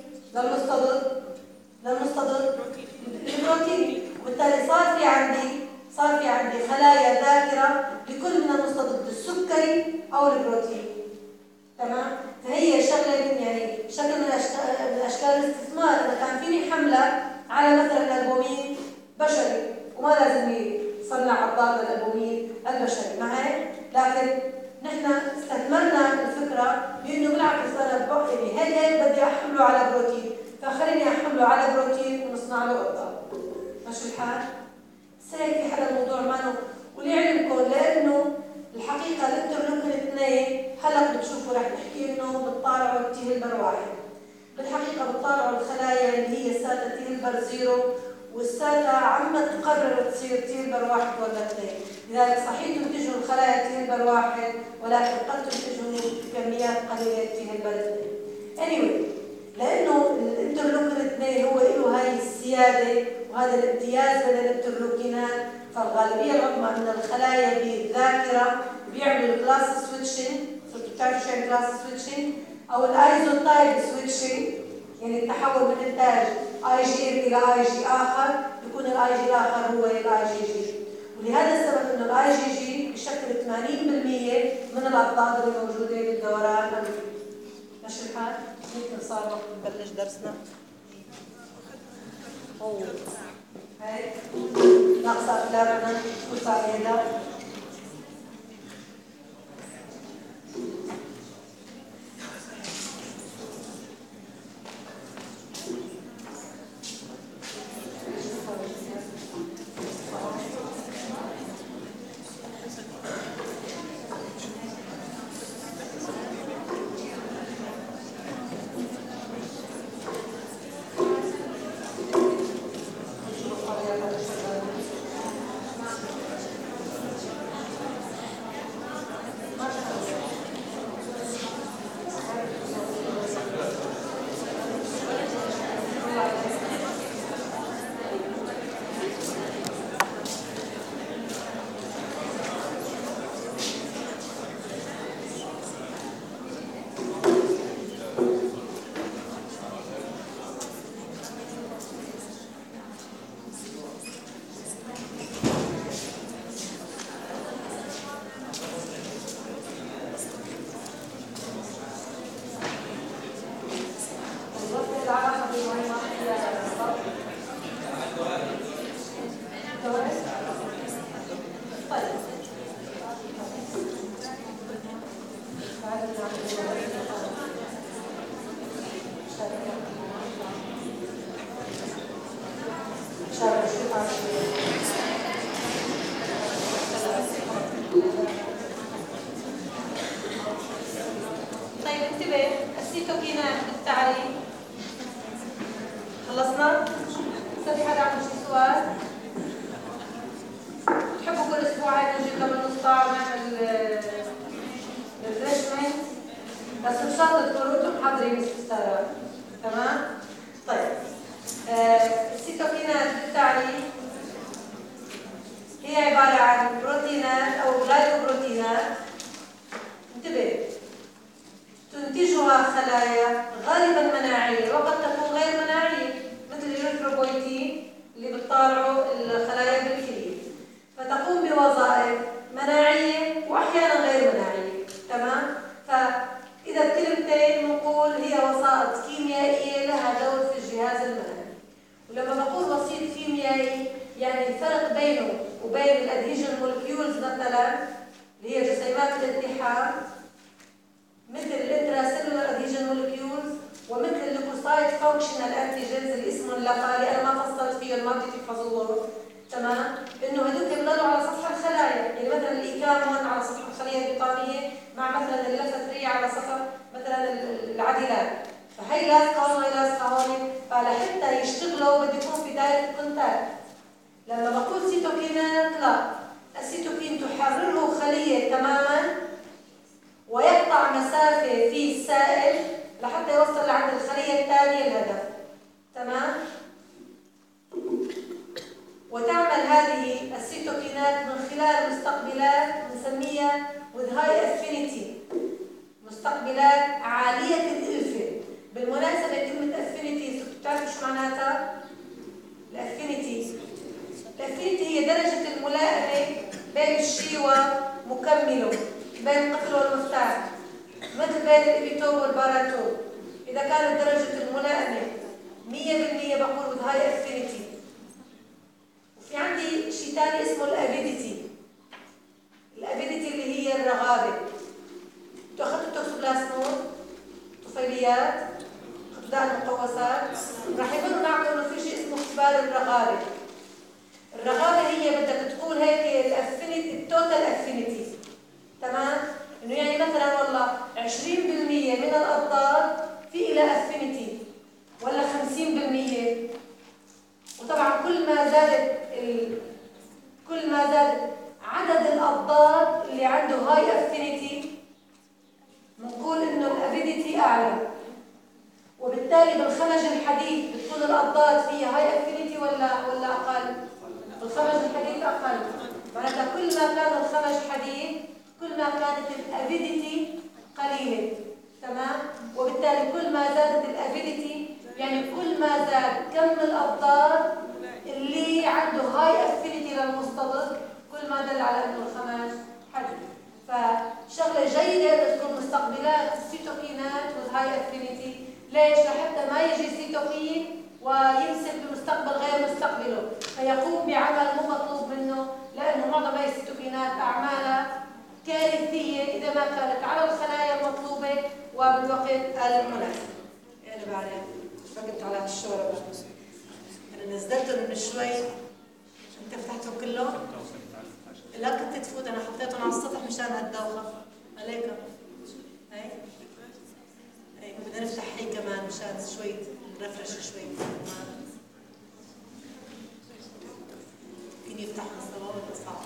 للمستضد البروتيني، وبالتالي صار في عندي خلايا ذاكرة لكل من المستضد السكري أو البروتيني. تمام؟ فهي شغلة يعني شكل من أشكال الاستثمار. إذا كان فيني حملة على مثلا الألبومين بشري وما لازم يصنع أضداد للألبومين البشري معي، لكن نحن استثمرنا الفكرة بأنه بالعكس أنا هيك بدي أحمله على بروتين، فخليني أحمله على بروتين ونصنع له أضداد. ماشي الحال؟ هيك في هذا الموضوع مانو، ولعلمكم لأنه الحقيقة الانترلوكين 2 هلا بتشوفوا رح نحكي انه بتطالعوا التي هيلبر 1، بالحقيقة بتطالعوا الخلايا اللي هي ساتا تي هيلبر 0 والساتا عم تقرر تصير تي هيلبر 1 ولا 2، لذلك صحيح تنتجوا الخلايا تي هيلبر 1 ولكن قد تنتجوا كميات قليلة تي هيلبر 2. anyway لأنه الانترلوكين 2 هو له هاي السيادة وهذا الامتياز من الانترلوكينات، فالغالبية العظمى من الخلايا بالذاكرة بيعملوا الكلاس سويتشنج، صرتوا بتعرفوا شو يعني كلاس سويتشنج؟ أو الايزوتايب سويتشنج، يعني التحول من إنتاج IgM إلى IG آخر، يكون الIg الآخر هو الIgG، ولهذا السبب إنه الIgG بيشكل 80% من الأضداد اللي موجودة بالدوران الدموي. ماشي الحال؟ يمكن صار وقت نبلش درسنا. هاي ناقصة أفلامنا شو صار هذا؟ طيب انتبه، السيتوكينات بالتعريف خلصنا؟ في حدا عنده شي سؤال؟ بتحبوا كل اسبوع هيك نجي قبل نص ساعة ونعمل ريفريشمنت؟ بس ان شاء الله تكونوا انتم حاضرين باستفسارات، تمام؟ طيب السيتوكينات بالتعريف هي عبارة عن بروتينات أو جلايكوبروتينات، انتبه، تنتجها خلايا غالبا مناعية وقد تكون غير مناعية، مثل الإريثروبويتين اللي بتطالعوا الخلايا بالكلية، فتقوم بوظائف مناعية وأحيانا غير مناعية، تمام؟ فإذا بكلمتين نقول هي وسائط كيميائية لها دور في الجهاز المناعي. ولما بقول وسيط كيميائي يعني الفرق بينه وبين الادهيجن مولكيولز مثلا اللي هي جسيمات الالتحام مثل الانتراسيلولار ادهيجن مولكيولز ومثل الليكوسايت فانكشنال انتيجنز اللي اسمهم لقالي انا ما فصلت فيهم ما بدي تحفظوهم، تمام؟ انه هذول بيضلوا على سطح الخلايا، يعني مثلا الايكام هون على سطح الخليه البطانيه مع مثلا اللفتريه على سطح مثلا العديلات، فهي لاصقه هون وهي لاصقه هون، فلحتى يشتغلوا بده يكون في دائره كونتاكت. لما بقول سيتوكينات لا، السيتوكين تحرره خليه تماما ويقطع مسافه في السائل لحتى يوصل لعند الخليه الثانيه الهدف. تمام؟ وتعمل هذه السيتوكينات من خلال مستقبلات بنسميها with high affinity، مستقبلات عالية الإلفة. بالمناسبة كلمة affinity بتعرفوا شو معناتها؟ الافينيتي هي درجة الملائمة بين الشيء ومكمله، بين القفل والمفتاح، مثل بين الإبيتوب والباراتوب. إذا كانت درجة الملائمة 100% بقول with high affinity. في عندي شيء ثاني اسمه الابيديتي. الابيديتي اللي هي الرغابه. انتوا اخذتوا التوكسوبلازموز، طفيليات، اخذتوا داء المقوسات، راح يقولوا نعمل انه في شيء اسمه اختبار الرغابه. الرغابه هي بدك تقول هيك الافينيتي، التوتال افينيتي. تمام؟ انه يعني مثلا والله 20% من الاضداد في لها افينيتي ولا 50%. وطبعا كل ما زاد عدد الاضداد اللي عنده هاي افينيتي بنقول انه الابيديتي اعلى، وبالتالي بالخمج الحديد بتكون الاضداد فيها هاي افينيتي ولا اقل؟ بالخمج الحديد اقل. معناتها كل ما كان الخمج حديد كل ما كانت الابيديتي قليله. تمام؟ وبالتالي كل ما زادت الابيديتي يعني كل ما زاد كم الاضداد اللي عنده هاي افينيتي للمصطلح كل ما دل على انه الخمج حديد. فشغله جيده انه تكون مستقبلات السيتوكينات والهاي افينيتي. ليش؟ لحتى ما يجي سيتوكين ويمسك بمستقبل غير مستقبله فيقوم بعمل مو مطلوب منه، لانه معظم هاي السيتوكينات اعمالها كارثيه اذا ما كانت على الخلايا المطلوبه وبالوقت المناسب. انا بعرف فقدت على هالشوربه، انا نزلتهم من شوي. انت فتحتهم كلهم؟ لا كنت تفوت، انا حطيتهم على السطح مشان هالدوخه. عليكم. هي بدنا نفتح هي كمان مشان شوي نرفرش شوي. فيني يفتح مستوى ولا صعب؟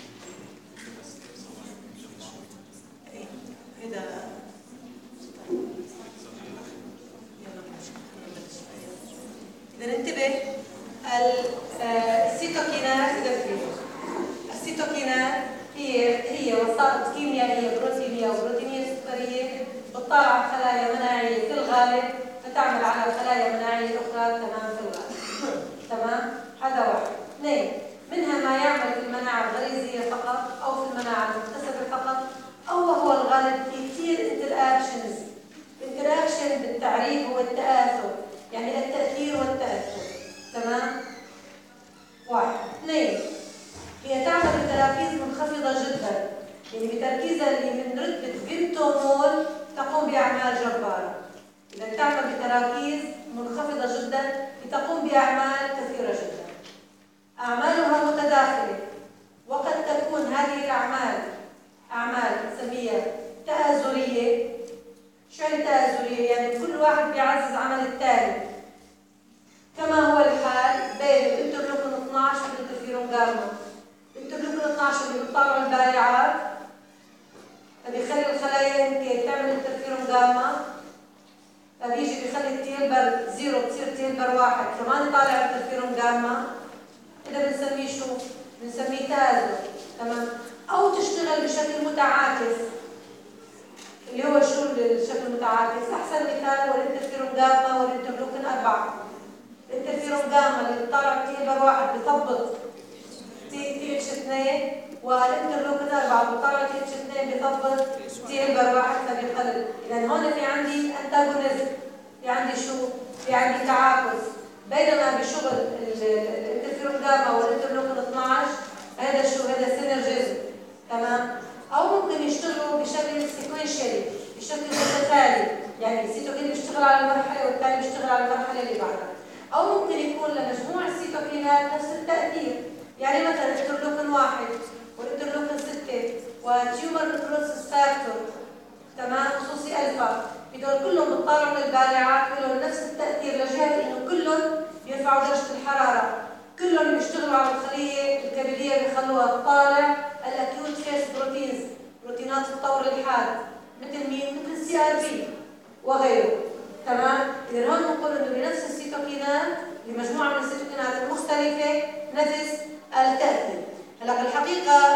هيدا إذا ننتبه السيتوكينات. السيتوكينات هي وسائط كيميائية بروتينية وبروتينية سكرية بتطلع على خلايا مناعية في الغالب فتعمل على خلايا مناعية أخرى كمان في الغالب. تمام؟ هذا واحد. اثنين، منها ما يعمل في المناعة الغريزية فقط أو في المناعة المكتسبة فقط، أو هو الغالب في كثير انتراكشنز. انتراكشن بالتعريف هو التآثر، يعني التأثير والتأثر. تمام؟ واحد. اثنين، هي تعمل بتراكيز منخفضة جدا، يعني بتركيزها اللي من رتبة فيمتومول تقوم بأعمال جبارة. إذا تعمل بتراكيز منخفضة جدا تقوم بأعمال كثيرة جدا. أعمالها متداخلة، وقد تكون هذه الأعمال أعمال نسميها تآزرية. شو يعني تآزرية؟ يعني كل واحد بيعزز عمل الثاني، كما هو الحال بين الانترلوكين 12 والانترفيرون جاما. الانترلوكين 12 اللي بيطلعوا البارعات فبيخلي الخلايا يمكن تعمل انترفيرون جاما، فبيجي بيخلي التيلبر 0 تصير تيلبر 1 كمان يطالع انترفيرون جاما. إذا بنسميه شو؟ بنسميه تآزر. تمام؟ أو تشتغل بشكل متعاكس. اللي هو شو الشكل المتعاكس؟ أحسن مثال هو الانترفيرون جاما والانترلوكين 4. الانترفيرون جاما اللي بيطلع تيلبر 1 بيثبط تي اتش 2، والانترلوكين 4 بيطلع تي اتش 2 بيثبط تيلبر 1 فبيقلل. إذا هون في عندي انتاجونيزم، في عندي شو؟ في عندي تعاكس. بينما بشغل الانترفيرون جاما والانترلوكين 12 هذا شو؟ هذا سينرجيزم. تمام؟ او ممكن يشتغلوا بشكل سيكونشالي، بشكل متتالي، يعني السيتوكين بيشتغل على المرحله والثاني بيشتغل على المرحله اللي بعدها. او ممكن يكون لمجموع السيتوكينات نفس التاثير، يعني مثلا انترلوكين 1 والانترلوكين 6 وتيومر نكروسيس فاكتور، تمام، خصوصي الفا، هدول كلهم بيطلعوا من البارعات ولهم نفس التاثير لجهه انه كلهم بيرفعوا درجه الحراره، كلهم بيشتغلوا على الخليه الكبديه بيخلوها تطالع الاكيوت فيس بروتينز، بروتينات الطور الحاد، مثل مين؟ مثل السي ار بي وغيره، تمام؟ اذا هون بنقول انه بنفس السيتوكينات بمجموعه من السيتوكينات المختلفه نفس التاثير. هلا بالحقيقه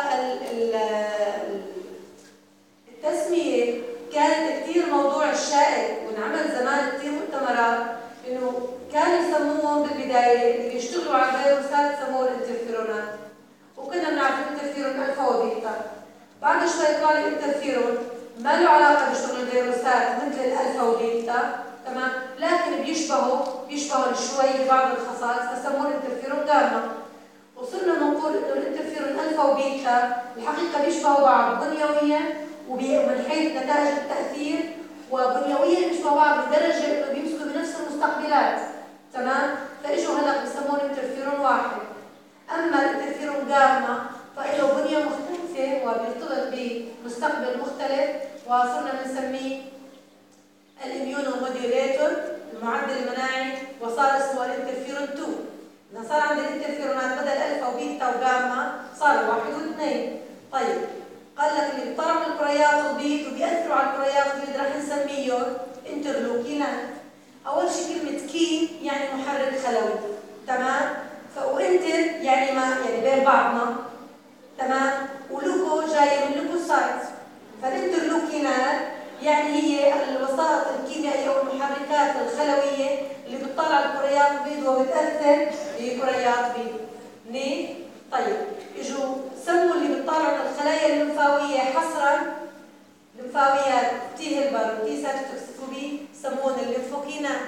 التسميه كانت كثير موضوع شائك وانعمل زمان كثير مؤتمرات، انه كانوا يسموهم بالبدايه اللي بيشتغلوا على الفيروسات سموه الانترفيرونات، وكنا بنعرف الانترفيرون الفا وبيتا. بعد شوي طلع الانترفيرون ما له علاقه بشغل الفيروسات مثل الالفا وبيتا، تمام، لكن بيشبهوا شوي ببعض الخصائص فسموه الانترفيرون جاما. وصرنا نقول انه الانترفيرون الفا وبيتا الحقيقه بيشبهوا بعض بنيويا ومن حيث نتائج التاثير، وبنيويا بيشبهوا بعض لدرجه انه بيمسكوا بنفس المستقبلات، تمام، فاجوا هلا بسموه الانترفيرون 1. اما الانترفيرون جاما فله بنيه مختلفه وبيرتبط بمستقبل مختلف، وصرنا بنسميه الاميونو موديوليتور، المعدل المناعي، وصار اسمه الانترفيرون 2. إذا صار عندي الانترفيرونات بدل الفا وبيتا وجاما صاروا 1 و2. طيب قال لك اللي بيطلعوا من الكريات البيض وبيأثروا على الكريات البيض رح نسميهم انترلوكينات. أول شيء كلمة كين يعني محرك خلوي، تمام؟ وانتر يعني ما يعني بين بعضنا، تمام؟ ولوكو جاي من لوكوسايت، فالانترلوكينات يعني هي الوسائط الكيميائيه او المحركات الخلويه اللي بتطلع الكريات البيض وبتاثر بكريات بيض. منيح؟ طيب اجوا سموا اللي بتطلعوا من الخلايا الليمفاويه حصرا لمفاويات تي هيلبر وتي سايتوتوكسيكوبي سموهم الليمفوكينات.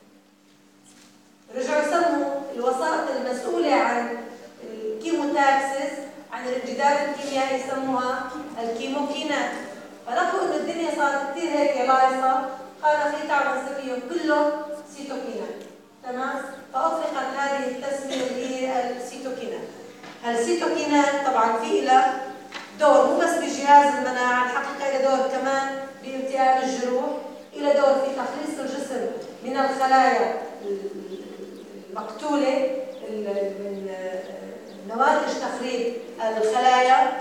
رجعوا سموا الوسائط المسؤوله عن الكيموتاكسس، عن الانجداد الكيميائي، سموها الكيموكينات. فلقوا انه الدنيا صارت كثير هيك لايصه، قال في تعالوا نسميهم كلهم سيتوكينات، تمام؟ فاطلقت هذه التسميه اللي هي السيتوكينات. هالسيتوكينات طبعا في لها دور مو بس بجهاز المناعه، الحقيقه لها دور كمان بامتئان الجروح، لها دور في تخليص الجسم من الخلايا المقتوله من نواتج تخريب الخلايا.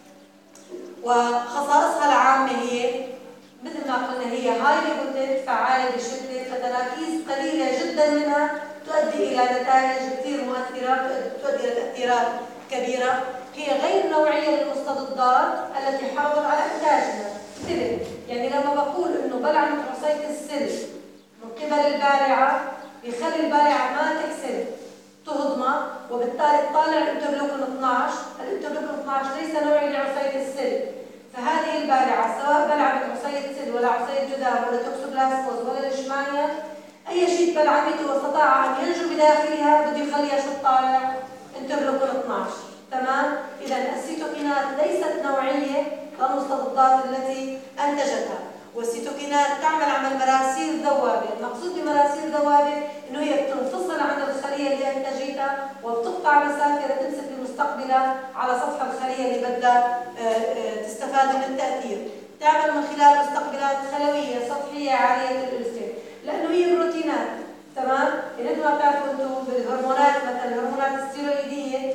وخصائصها العامه هي مثل ما قلنا هي هايلي بوتنت، فعاله بشده، فتراكيز قليله جدا منها تؤدي الى نتائج كثير مؤثره، تؤدي الى تاثيرات كبيره. هي غير نوعيه للمستضدات التي حافظت على انتاجنا. مثل يعني لما بقول انه بلعمه عصية السل من قبل البارعه بيخلي البارعه ما تحسن تهضمها، وبالتالي تطلع الانترلوكين 12. الانترلوكين 12 ليس نوعي لعصية السل، فهذه البارعه سواء بلعمت عصية سل ولا عصية جذام ولا توكسوبلازموز ولا ليشمانيا، اي شيء بلعمته واستطاع ان ينجو بداخلها بده يخليها شو تطالع؟ انترلوكين 12، تمام؟ اذا السيتوكينات ليست نوعيه للمستضدات التي انتجتها، والسيتوكينات تعمل عمل مراسيل ذوابه. المقصود بمراسيل ذوابه انه هي بتنفصل عن الخليه اللي انتجتها وبتقطع مسافه لتمسك المستقبله على سطح الخليه اللي بدها تستفاد من التاثير. تعمل من خلال مستقبلات خلويه سطحيه عاليه الالفه، لانه هي بروتينات، تمام؟ يعني انتم ما بتعرفوا انتم بالهرمونات مثلا الهرمونات الستيرويديه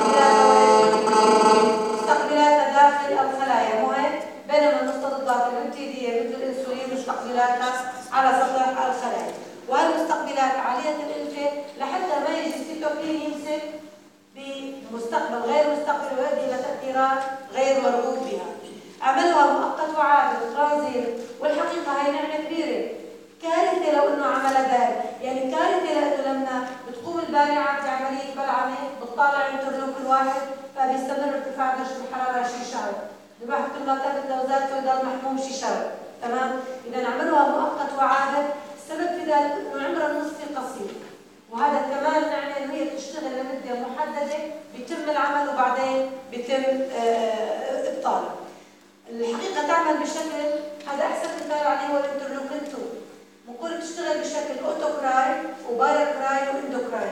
مستقبلاتها داخل الخلايا، مو هيك؟ بينما المستضدات الامتيازيه مثل الانسولين مستقبلاتها على سطح الخلايا، وهالمستقبلات عاليه الالفه لحتى ما يجي السيتوكين يمسك بمستقبل غير مستقبل ويؤدي الى تاثيرات غير مرغوب بها. عملها مؤقت وعابر ترانزيت، والحقيقه هي نعمه كبيره. كارثه لو انه عمل ذلك، يعني كارثه لانه لما بتقوم البارعه بعمليه بلعمه بتطالع انترلوكين 1 فبيستمر ارتفاع درجه الحراره شي شهر، الواحد كل ما كانت لو زاد فيضل محموم شي شهر، تمام؟ اذا عملوها مؤقت وعابر، السبب في ذلك انه عمرها النصفي قصير، وهذا كمان معناه انه هي بتشتغل لمده محدده، بيتم العمل وبعدين بيتم ابطاله. الحقيقه تعمل بشكل، هذا احسن مثال عليه هو الانترلوكين 2. بنقول بتشتغل بشكل اوتوكراين وباراكراين واندوكراين.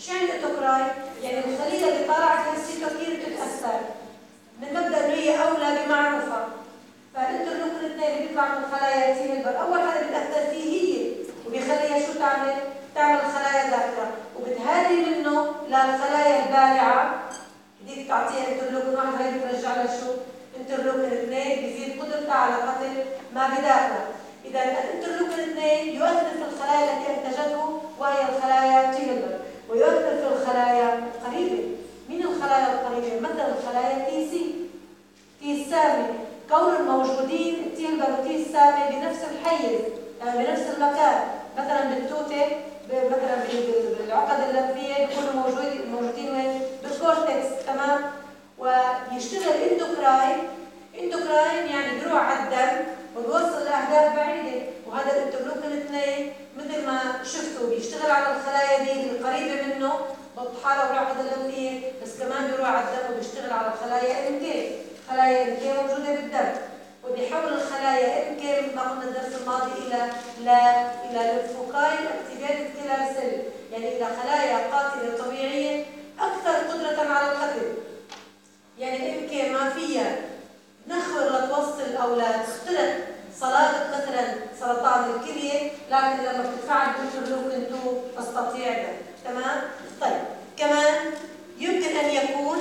شو يعني اوتوكراين؟ يعني الخليه اللي طالعه فيها السيتوكين بتتاثر من مبدا انه هي اولى بمعروفه. فالانترلوكين 2 اللي بيطلع من خلايا تي هيلبر اول حدا بتاثر فيه هي وبيخليها شو تعمل؟ تعمل خلايا ذاكره وبتهادي منه للخلايا البالعه. بدك تعطيها انترلوكين 1 هي بترجع لها شو؟ انترلوكين 2 بيزيد قدرتها على قتل ما بداخلها. اذا الانترلوكين 2 يؤثر في الخلايا التي انتجته وهي الخلايا تي هيلبر ويؤثر في الخلايا القريبه. مين الخلايا القريبه؟ مثلا الخلايا تي سي، تي السامه، كونهم موجودين التي هيلبر وتي السامه بنفس الحيز بنفس المكان. مثلا بالتوته مثلا بالعقد اللمفيه بيكونوا موجودين وين؟ بالكورتكس. تمام. ويشتغل اندوكراين يعني بيروح على الدم وبيوصل لاهداف بعيده. وهذا الانترلوكين 2 مثل ما شفتوا بيشتغل على الخلايا دي القريبه منه بطحاله بالعقد اللمفيه، بس كمان بيروح على الدم وبيشتغل على الخلايا MK. خلايا MK موجوده بالدم وبيحول الخلايا MK مثل ما قلنا الدرس الماضي الى ليمفوكاين اكتيفيتد كيلر سيل، يعني الى خلايا قاتله طبيعيه اكثر قدره على القتل. يعني الMK ما فيها نخر لتوصل او لتخترق صلابه مثلا سرطان الكليه، لكن لما بتتفاعل بالانترلوكين 2 تستطيع ذلك. تمام؟ طيب كمان يمكن ان يكون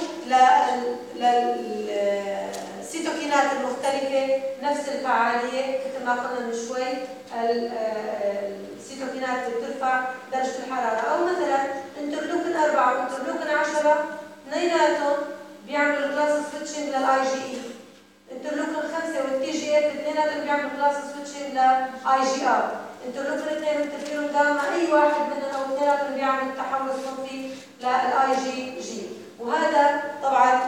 للسيتوكينات المختلفه نفس الفعاليه مثل ما قلنا من شوي. السيتوكينات بترفع درجه الحراره، او مثلا انترلوكين 4 وانترلوكين 10 اثنيناتهم بيعملوا كلاس سويتشنج للاي جي اي. انترلوكين 5 والتي جي اف اثنيناتهم بيعملوا كلاس سويتشنج للاي جي ار. انترلوكين 2 والانترفيرون جاما اي واحد منهم او اثنيناتهم بيعمل تحول صنفي للاي جي جي. وهذا طبعا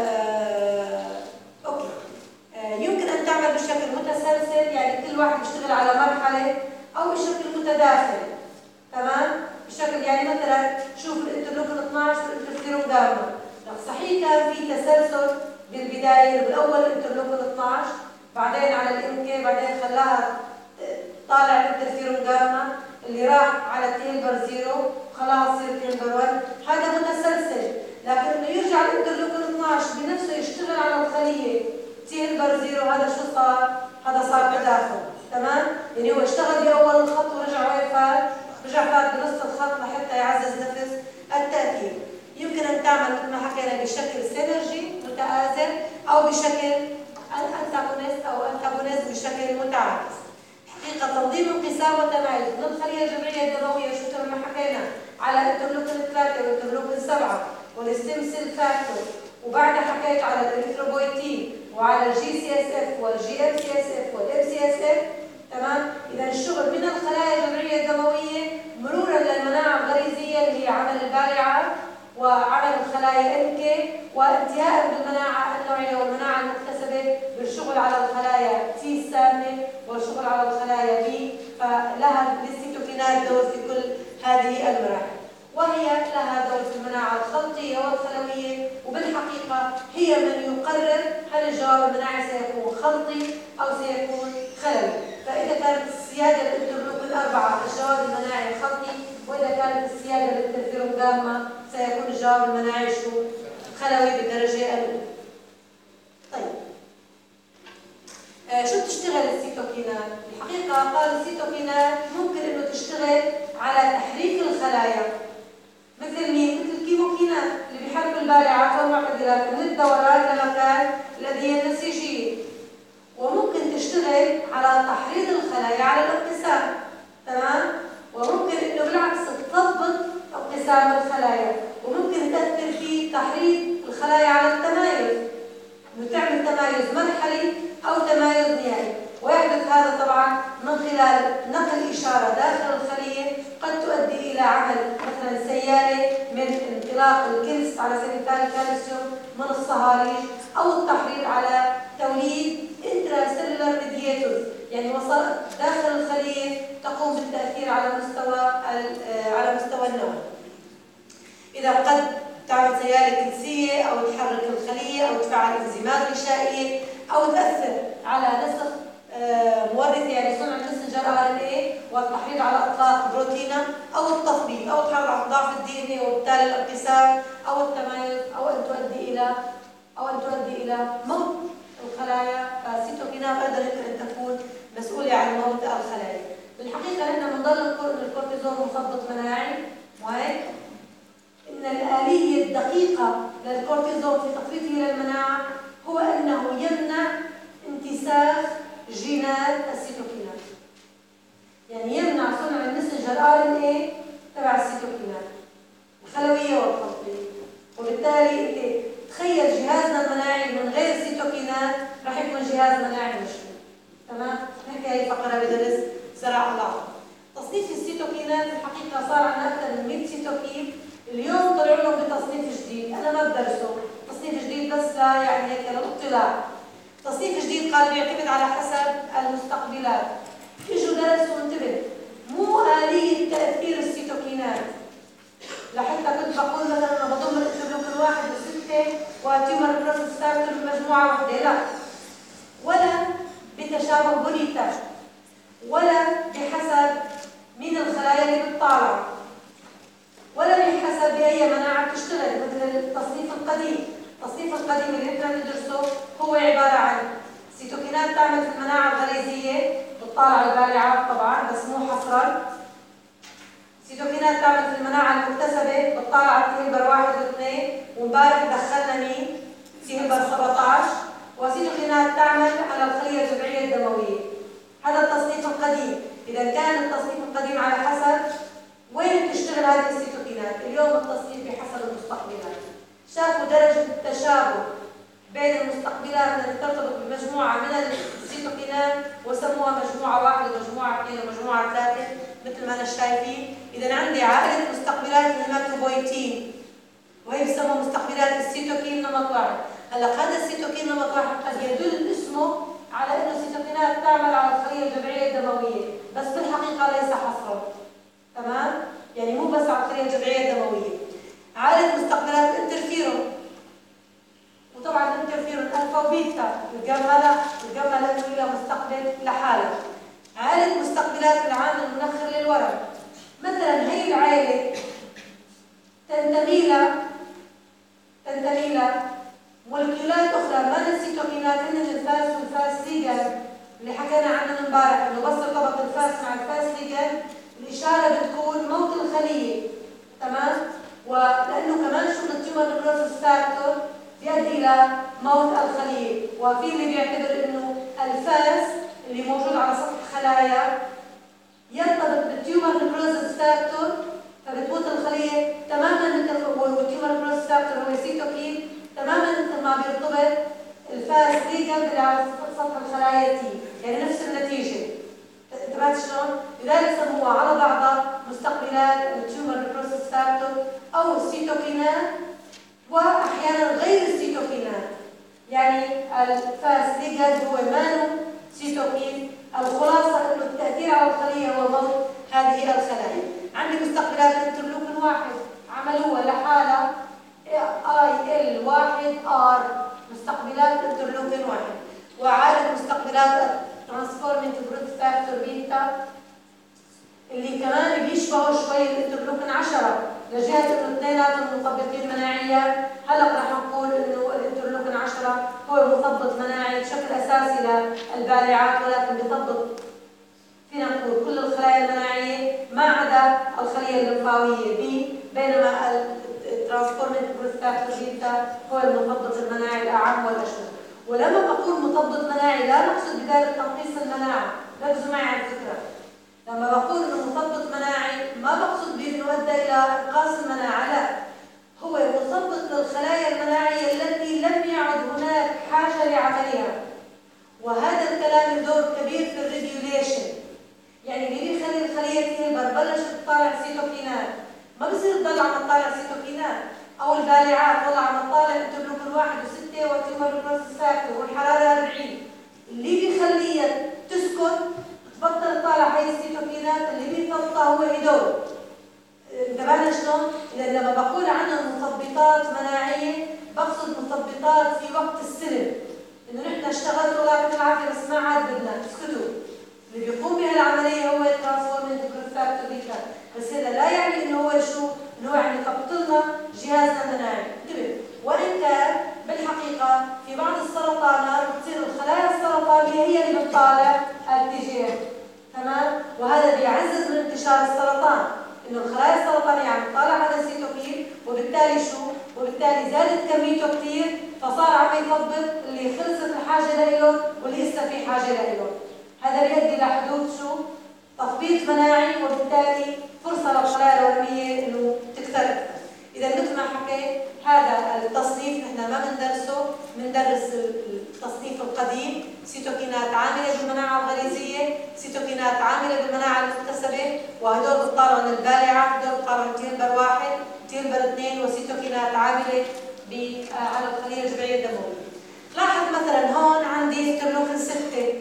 اوكي يمكن ان تعمل بشكل متسلسل، يعني كل واحد يشتغل على مرحله او بشكل متداخل. تمام؟ بشكل يعني مثلا شوف الانترلوكين 12 والانترفيرون جاما صحيح كان في تسلسل بالبدايه بالاول انترلوكين 12 بعدين على الMK بعدين خلاها طالع الانترفيرون جاما اللي راح على تي هيلبر 0 خلاص يصير تي هيلبر 1. هذا متسلسل، لكن انه يرجع الانترلوكين 12 بنفسه يشتغل على الخليه تي هيلبر 0 هذا شو صار؟ هذا صار تداخل. تمام؟ يعني هو اشتغل باول الخط ورجع وين فات؟ رجع فات بنص الخط لحتى يعزز نفس التاثير. يمكن ان تعمل مثل ما حكينا بشكل سينرجي متآزر او بشكل انتاغونيست او انتاغونيست بشكل متعاكس. حقيقه تنظيم انقسام وتمايز من الخليه الجمعيه الدمويه شو ما حكينا على انترلوكين 3 وانترلوكين 7 والستيم سيل فاكتور، وبعدها حكيت على الاريثروبويتين وعلى الجي سي اس اف والجي ام سي اس اف والام سي اس اف. تمام؟ اذا الشغل من الخلايا الجمعيه الدمويه مرورا للمناعه الغريزيه اللي هي عمل البالعات وعمل الخلايا NK وانتهاء بالمناعه النوعيه والمناعه المكتسبه بالشغل على الخلايا T السامه والشغل على الخلايا B. فلها للسيتوكينات دور في كل هذه المراحل، وهي لها دور في المناعه الخلطيه والخلويه، وبالحقيقه هي من يقرر هل الجواب المناعي سيكون خلطي او سيكون خلوي. فاذا كانت السياده للانترلوكين 4 الجواب المناعي خلطي، واذا كانت السياده للانترفيرون جاما سيكون الجواب المناعي شو؟ خلوي بالدرجه الاولى. طيب شو بتشتغل السيتوكينات؟ الحقيقه قال السيتوكينات ممكن انه تشتغل على تحريك الخلايا مثل مين؟ مثل الكيموكينات اللي بيحركوا البالعات والمعتدلات من الدورات لمكان الادويه النسيجيه، وممكن تشتغل على تحريض الخلايا على الانقسام. تمام؟ وممكن انه بالعكس تضبط انقسام الخلايا، وممكن تأثر في تحريض الخلايا على التمايز، انه تعمل تمايز مرحلي او تمايز نهائي، ويحدث هذا طبعا من خلال نقل اشاره داخل الخليه قد تؤدي الى عمل مثلا سياله من انطلاق الكلس على سبيل المثال الكالسيوم من الصهاريج، او التحريض على توليد انتراسيلولار ميدياتورز، يعني وسائط داخل الخليه تقوم بالتاثير على مستوى النواه. اذا قد تعمل سياله كلسيه او تحرك الخليه او تفعل انزيمات غشائيه او تاثر على نسخ مورث يعني صنع المسنجر RNA والتحريض على اطلاق بروتينها او التثبيط او الحرص على ضعف الدي ان اي وبالتالي الانقسام او التميز او ان تؤدي الى موت الخلايا. فالسيتوكينات ايضا يمكن ان تكون مسؤوله عن موت الخلايا. بالحقيقه نحن بنضل نقول ان الكورتيزون مثبط مناعي وهيك ان الاليه الدقيقه للكورتيزون في تخفيضه للمناعه هو انه يمنع انتساخ جينات السيتوكينات. يعني يمنع صنع المسنجر RNA تبع السيتوكينات الخلويه والخلطيه. وبالتالي انت تخيل جهازنا المناعي من غير السيتوكينات راح يكون جهاز مناعي مشكل. تمام؟ نحكي هي الفقره بدرس زراعه العظم. تصنيف السيتوكينات الحقيقه صار عندنا اكثر من 100 سيتوكين، اليوم طلعوا لهم بتصنيف جديد، انا ما بدرسه، تصنيف جديد بس لا يعني هيك للاطلاع. تصنيف جديد قال بيعتمد على حسب المستقبلات. اجوا درسوا انتبه مو آلية تأثير السيتوكينات. لحتى كنت بقول مثلا انا بضم الانترلوكين 1 و6 وتيومر بروسيس فاكتور بمجموعة واحدة، لا. ولا بتشابه بوليتا، ولا بحسب مين الخلايا اللي بتطالع، ولا بحسب بأي مناعة بتشتغل مثل التصنيف القديم. التصنيف القديم اللي نحن ندرسه هو عبارة عن سيتوكينات تعمل في المناعة الغريزية بتطالع البالعات طبعا بس مو حصرا. سيتوكينات تعمل في المناعة المكتسبة بتطالع تي هيلبر 1 و2 ومبارح دخلنا مين؟ تي هيلبر 17. وسيتوكينات تعمل على الخلية الجذعية الدموية. هذا التصنيف القديم. إذا كان التصنيف القديم على حسب وين بتشتغل هذه السيتوكينات؟ اليوم التصنيف بحسب المستقبلات. شافوا درجة التشابه بين المستقبلات التي ترتبط بمجموعة من السيتوكينات وسموها مجموعة 1 ومجموعة 2 ومجموعة 3 مثل ما أنا شايفين. إذا عندي عائلة مستقبلات الهيماتوبويتين وهي بسموها مستقبلات السيتوكين نمط 1. هلا هذا السيتوكين نمط 1 قد يدل اسمه على انه السيتوكينات تعمل على الخلية الجذعية الدموية، بس في الحقيقة ليس حصرا. تمام؟ يعني مو بس على الخلية الجذعية الدموية. عائلة مستقبلات الانترفيرون، وطبعا الانترفيرون الفا وبيتا، الجاما لا، الجاما لا الى مستقبل لحاله. عائلة مستقبلات العامل المنخر للورم، مثلا هي العائلة تنتمي ل مولكيولات اخرى من السيتوكينات هن الفاس والفاس ليجان اللي حكينا عنهم امبارح، انه بس ارتبط الفاس مع الفاس ليجان الاشاره بتكون موت الخليه. تمام؟ ولانه كمان شغل التيومر نيكروسيس فاكتور بيؤدي الى موت الخليه، وفي اللي بيعتبر انه الفاس اللي موجود على سطح الخلايا يرتبط بالتيومر نيكروسيس فاكتور فبتموت الخليه تماما مثل والتيومر نيكروسيس فاكتور هو سيتوكين تماما مثل ما بيرتبط الفاس ليجند اللي على سطح الخلايا تي، يعني نفس النتيجه. انتبهت شلون؟ لذلك سموها على بعضها مستقبلات التيومر نيكروسيس فاكتور او السيتوكينات، واحيانا غير السيتوكينات. يعني الفاس ليجند هو مانو سيتوكين. الخلاصه انه التاثير على الخليه هو موت هذه الخلايا. عندي مستقبلات الانترلوكين 1 عملوها لحالها IL1R مستقبلات انترلوكين 1، وعالم مستقبلات ترانسفورمينج جروث فاكتور بيتا اللي كمان بيشبهوا شوي الانترلوكين 10 لجهه انه اثنيناتهم مثبطين مناعيا. هلا رح نقول انه الانترلوكين 10 هو مثبط مناعي بشكل اساسي للبالعات، ولكن بيثبط فينا نقول كل الخلايا المناعيه ما عدا الخليه الليمفاويه بي، بينما الترانسفورمينج جروث فاكتور بيتا هو المثبط المناعي الاعم والاشهر. ولما بقول مثبط مناعي لا نقصد بذلك تنقيص المناعه، ركزوا معي على الفكره. لما بقول انه مثبط مناعي ما بقصد بانه ادى الى انقاص المناعه، لا، هو مثبط للخلايا المناعيه التي لم يعد هناك حاجه لعملها. وهذا الكلام له دور كبير في الريجوليشن. يعني اللي بيخلي الخليه تهبر بلشت تطالع سيتوكينات، ما بصير تضل عم تطالع سيتوكينات، او البالعات والله عم تطالع انترلوكين 1 و6 وتيومر نيكروسيس فاكتور والحراره 40. اللي بيخليها تسكت تبطل تطالع هي السيتوكينات اللي بيثبطها هو هدول. انتبهنا شلون؟ اذا لما بقول عنهم مثبطات مناعيه بقصد مثبطات في وقت السلم، انه نحن اشتغلت والله يعطيكم العافيه بس ما عاد بدنا، اسكتوا. اللي بيقوم بهالعمليه هو الترانسفورميشن بتطالع التي اف. تمام؟ وهذا بيعزز من انتشار السرطان، انه الخلايا السرطانيه عم تطالع هذا السيتوكين، وبالتالي شو؟ وبالتالي زادت كميته كثير، فصار عم يثبط اللي خلصت الحاجه لهم واللي لسه في حاجه لهم. هذا بيؤدي لحدوث شو؟ تثبيط مناعي، وبالتالي فرصه للخلايا الورميه انه تكثر اكثر. اذا مثل ما حكيت هذا التصنيف نحن ما بندرسه، بندرس التصنيف القديم، سيتوكينات عامله بالمناعه الغريزيه، سيتوكينات عامله بالمناعه المكتسبه، وهدول بيطلعوا من البالعه، هدول بيطلعوا من تيلبر 1 تيلبر 2، وسيتوكينات عامله على الخليه الجذعيه الدمويه. لاحظ مثلا هون عندي انترلوكين 6،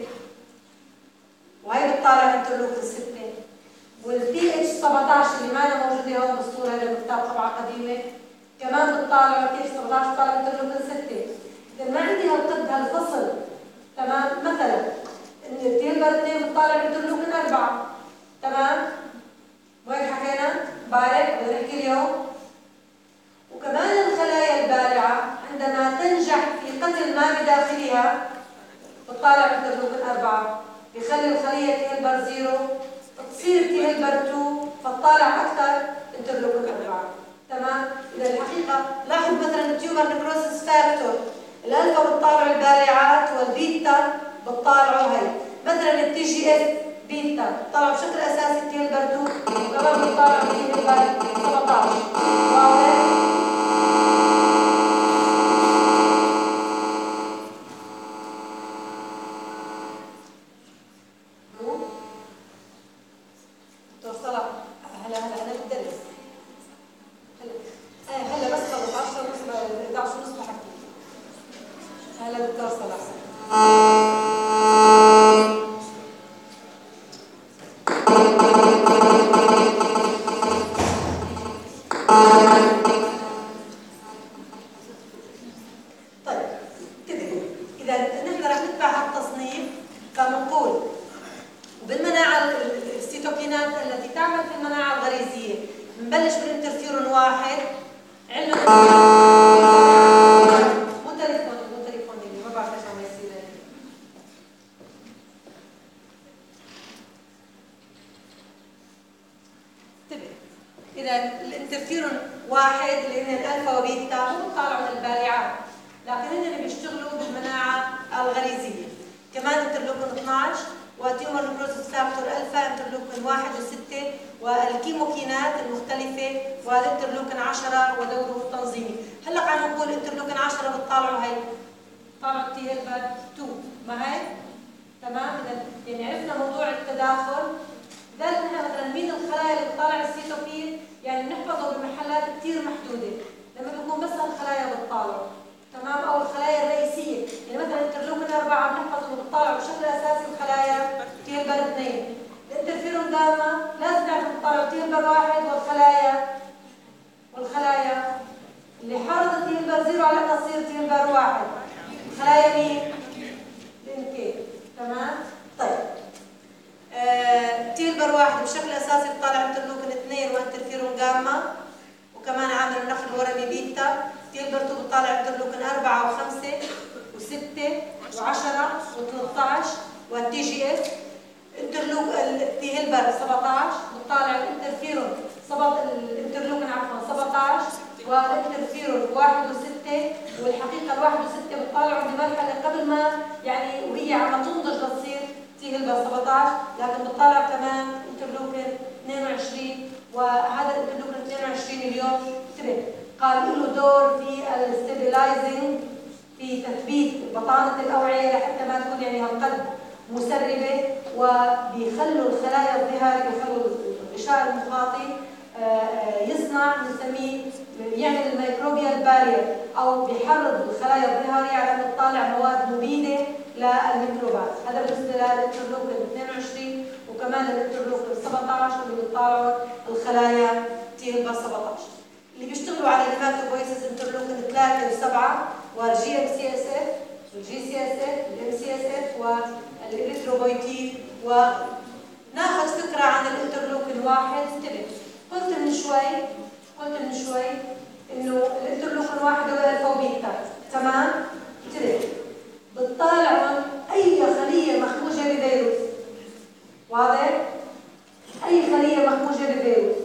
وهي بتطالع انترلوكين 6، والتي اتش 17 اللي معنا موجوده هون بالصوره، هذا بكتاب طبعه قديمه، كمان بتطالع تي اتش 17 بتطالع انترلوكين 6. اذا ما عندي هالقد هالفصل، تمام، مثلا تيلبر 2 بتطالع انترلوكين 4، تمام؟ وهيك حكينا امبارح، بدنا نحكي اليوم. وكمان الخلايا البارعه عندما تنجح في قتل ما بداخلها بتطالع انترلوكين 4، بيخلي الخليه تيلبر 0 تصير تيلبر 2 فتطالع اكثر انترلوكين 4. تمام؟ اذا الحقيقه لاحظ مثلا التيومر نيكروسيس فاكتور، الالفا بتطالع البارعات والبيتا بتطالعوا هي. مثلا التي جي اف بيتا بتطالع بشكل اساسي تيلبر 2، وكمان بتطالع تيلبر 17. واضح؟ بتطالعهم اي خليه مخروجه أي خلية مخموجة بفيروس.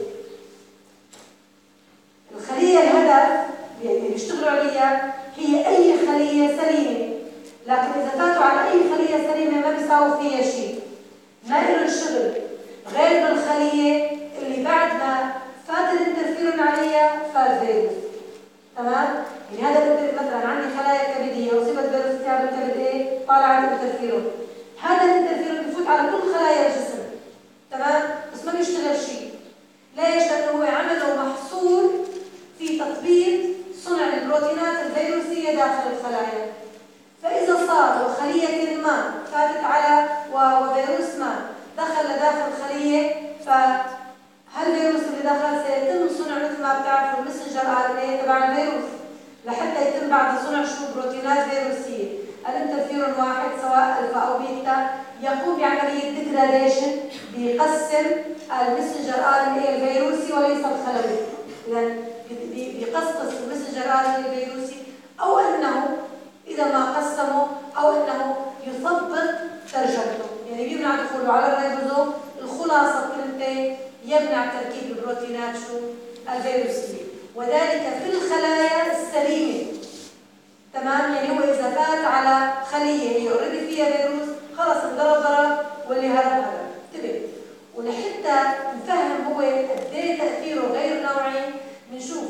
الخلية الهدف اللي بيشتغلوا عليها هي أي خلية سليمة، لكن إذا فاتوا على أي خلية سليمة ما بيساووا فيها شيء، ما إلهم شغل غير بالخلية اللي بعد ما فات الانترفيرون عليها فات فيروس. تمام؟ يعني هذا مثلا عندي خلايا كبدية وصيبت فيروس التهاب الكبد إيه؟ طالع الانترفيرون. هذا الانترفيرون بفوت على كل خلايا الجسم. تمام؟ بس ما بيشتغل شيء. ليش؟ لأنه هو عمله محصور في تطبيق صنع البروتينات الفيروسية داخل الخلايا. فإذا صار وخلية ما فاتت على وفيروس ما دخل لداخل خلية، فهالفيروس اللي دخل سيتم صنع مثل ما بتعرفوا المسنجر RNA تبع الفيروس لحتى يتم بعد صنع بروتينات فيروسية. الانترفيرون واحد سواء ألفا أو بيتا يقوم بعملية ديجراديشن، بيقسم المسنجر RNA الفيروسي وليس الخلوي. إذا بيقصقص المسنجر RNA الفيروسي، أو أنه إذا ما قسمه أو أنه يثبط ترجمته، يعني بيمنع دخوله على الريبوزوم. الخلاصة كلمتين: يمنع تركيب البروتينات الفيروسية، وذلك في الخلايا السليمة. تمام؟ يعني هو إذا فات على خلية هي اوريدي فيها فيروس خلص انضرب واللي هرب. انتبه، ولحتى نفهم هو قد ايه تأثيره غير نوعي، بنشوف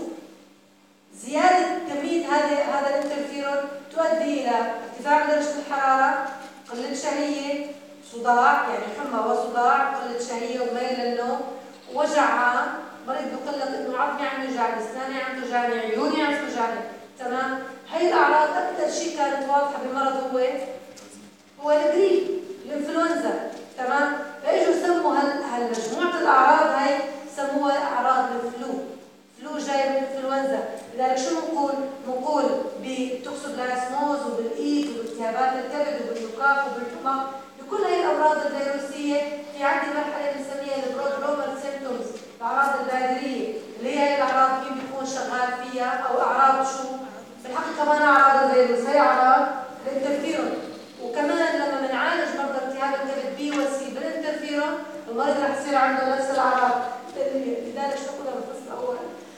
زيادة كمية هذا الانترفيرون تؤدي إلى ارتفاع درجة الحرارة، قلة شهية، صداع يعني حمى وصداع، قلة شهية وميل للنوم، وجع عام. مريض بيقول لك إنه عظمي عم يوجعني، أسناني عم توجعني، عيوني عم توجعني. تمام؟ هي الأعراض أكثر شيء كانت واضحة بالمرض هو الجريب، الإنفلونزا. تمام؟ فإجوا سموا هالمجموعة الأعراض هاي سموها أعراض الفلو. فلو جاي من الانفلونزا. لذلك شو بنقول بالتوكسوبلازموز وبالايد وبالتهابات الكبد وبالنقاق وبالحمى، بكل هي الامراض الفيروسيه في عندي مرحله بنسميها البرودرومال سيمبتومز، الاعراض البادريه، اللي هي الاعراض مين بيكون شغال فيها او اعراض شو؟ بالحقيقه كمان اعراض الفيروس هي اعراض الانترفيرون. وكمان لما بنعالج مرضى التهاب الكبد بي وسي بالانترفيرون المريض رح يصير عنده نفس الاعراض. لذلك شو قلنا بالفصل الاول؟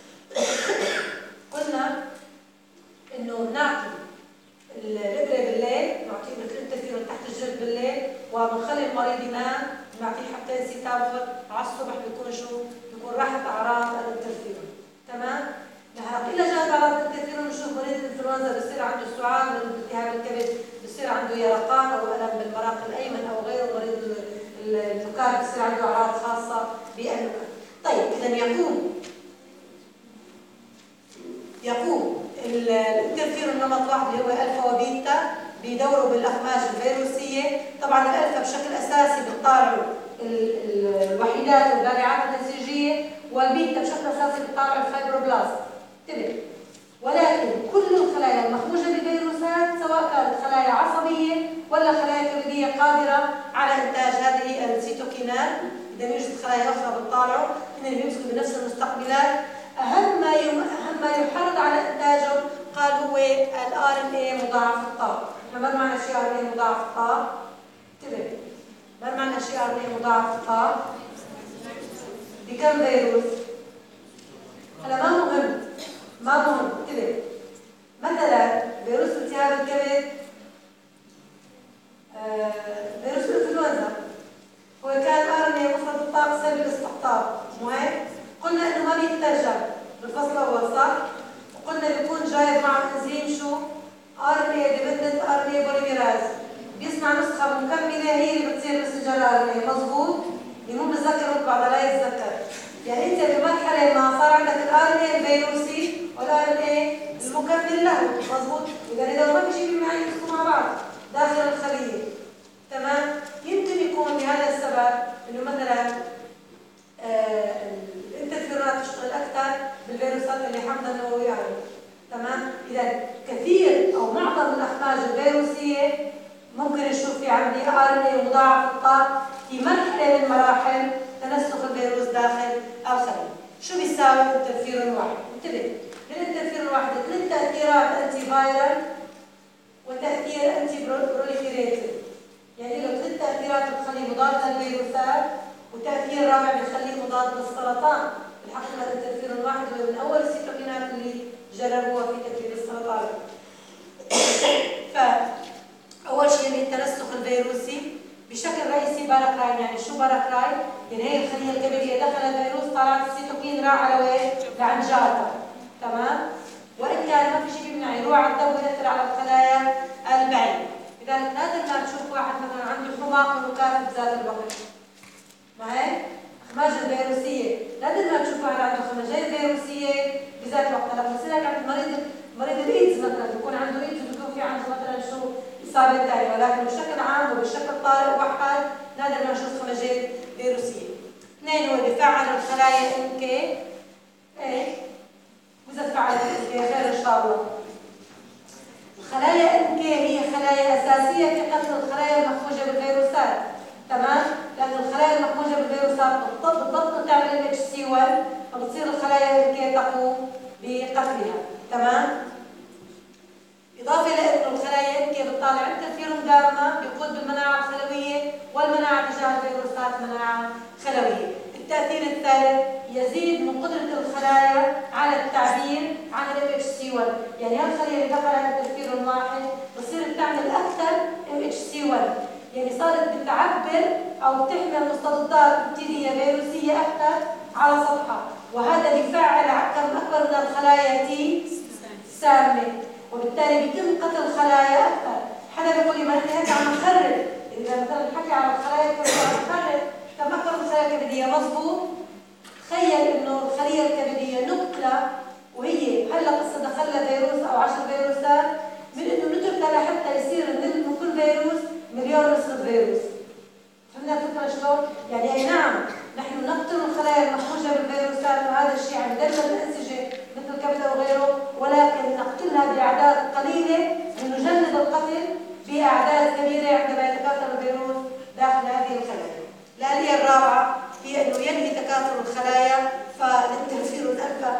قلنا انه نعطي الابره بالليل، نعطيه مثل الانترفيرون تحت الجلد بالليل، وبنخلي المريض ينام، بنعطيه حتى سيتابر على الصبح بيكون راحت اعراض الانترفيرون. تمام؟ اذا جاءت اعراض الانترفيرون بنشوف مريض الانفلونزا بصير عنده سعال من التهاب الكبد، بصير عنده يرقان او الم بالمراق الايمن او غيره، مريض النكات بصير عنده اعراض خاصه بالنكات. طيب اذا يقوم الانترفيرون نمط واحد اللي هو الفا وبيتا بيدوروا بالاخماج الفيروسيه. طبعا الالفا بشكل اساسي بتطالعوا الوحيدات والبارعات النسيجيه، والبيتا بشكل اساسي بتطالعوا الفايبروبلاست. انتبه، ولكن كل الخلايا المخموجه بالفيروسات سواء كانت خلايا عصبيه ولا خلايا كبديه قادره على انتاج هذه السيتوكينات. اذا يوجد خلايا اخرى بتطالعوا هن اللي بيمسكوا بنفس المستقبلات. أهم ما يحرض على إنتاجه قال هو الRNA مضاعف الطاقة. ما معنى شيء RNA مضاعف الطاقة؟ انتبه، ما معنى شيء RNA مضاعف الطاقة؟ بكم فيروس؟ هلا ما مهم انتبه. مثلا فيروس التهاب الكبد، فيروس الانفلونزا هو كان RNA مفرد الطاقة سلبي الاستقطاب، مو هيك؟ قلنا انه ما بيترجم بالفصل الاول صح؟ وقلنا بيكون جايب مع انزيم شو؟ RNA dependent RNA polymerase، بيصنع نسخه مكمله هي اللي بتصير مسنجر RNA. مضبوط؟ اللي مو بتذكر بعضها لا يتذكر. يعني انت بمرحله ما صار عندك الRNA الفيروسي والRNA المكمل له. مضبوط؟ اذا ما في شيء بيمنع يدخلوا مع بعض داخل الخليه. تمام؟ يمكن يكون لهذا السبب انه مثلا الانترفيرونات تشتغل اكثر بالفيروسات اللي حامله نوويه. تمام؟ اذا كثير او معظم الاخماج الفيروسيه ممكن نشوف في عندي RNA مضاعف الطاقه في مرحله من مراحل تنسخ الفيروس داخل الخليه. شو بيساوي الانترفيرون واحد؟ انتبه، الانترفيرون واحد ثلاث تاثيرات: انتي فايرال وتاثير انتي بروليفيريتيف. يعني له ثلاث تاثيرات بتخليه مضاد للفيروسات، والتأثير الرابع بيخليه مضاد للسرطان. الحقيقة الانترفيرون الواحد هو من أول السيتوكينات اللي جربوها في تكرير السرطان. فأول شيء اللي التنسخ الفيروسي بشكل رئيسي باراكراين. يعني شو باراكراين؟ يعني هي الخلية الكبدية دخل الفيروس طلعت السيتوكين راح على وين؟ لعند جارتها. تمام؟ وإن كان ما في شيء بيمنع يروح على الدم ويأثر على الخلايا البعيدة. لذلك نادر ما تشوف واحد مثلا عنده حماق ومكافح ذات الوقت. معي؟ خماجة فيروسية، نادر ما تشوف واحد عنده خماجين فيروسية بذات الوقت. هلا بصير عند مريض الايدز مثلا بيكون عنده ايدز وبيكون في عنده مثلا شو اصابة ثانية، ولكن بشكل عام وبشكل طارئ وحد نادر ما نشوف خماجين فيروسية. اثنين هو بيفعل الخلايا NK. ايه؟ وإذا تفعلت NK خير ان شاء الله. الخلايا NK هي خلايا أساسية في قتل الخلايا المخموجة بالفيروسات. تمام؟ لأن الخلايا المخموجة بالفيروسات بالضبط تعمل MHC1 فبتصير الخلايا NK تقوم بقتلها. تمام؟ إضافة لأنه الخلايا NK بتطالع انترفيرون جاما بيقود بالمناعة الخلوية، والمناعة تجاه الفيروسات مناعة خلوية. التأثير الثالث يزيد من قدرة الخلايا على التعبير عن MHC1. يعني هالخلية اللي دخلها انترفيرون واحد بتصير بتعمل أكثر MHC1، يعني صارت بتعبر أو بتحمل مستضدات بكتيرية فيروسية أكثر على سطحها، وهذا بيفعل كم أكبر من الخلايا تي سامة، وبالتالي بيتم قتل خلايا أكثر. حدا بيقول لي ما أنت هيك عم نخرب، إذا مثلا نحكي على الخلايا الكبدية عم نخرب كم أكبر من الخلايا الكبدية. مضبوط؟ تخيل إنه الخلية الكبدية نقلة وهي هلا قصة دخلها فيروس أو 10 فيروسات، من إنه نتركها لحتى يصير من كل فيروس مليون نسخة فيروس. فهمنا الفكرة شلون؟ يعني أي نعم نحن نقتل الخلايا المخموجة بالفيروسات وهذا الشيء عم يدمر الأنسجة مثل الكبد وغيره، ولكن نقتلها بأعداد قليلة لنجنب القتل بأعداد كبيرة عندما يتكاثر الفيروس داخل هذه الخلايا. الآلية الرابعة هي أنه ينهي تكاثر الخلايا، فالانترفيرون ألفا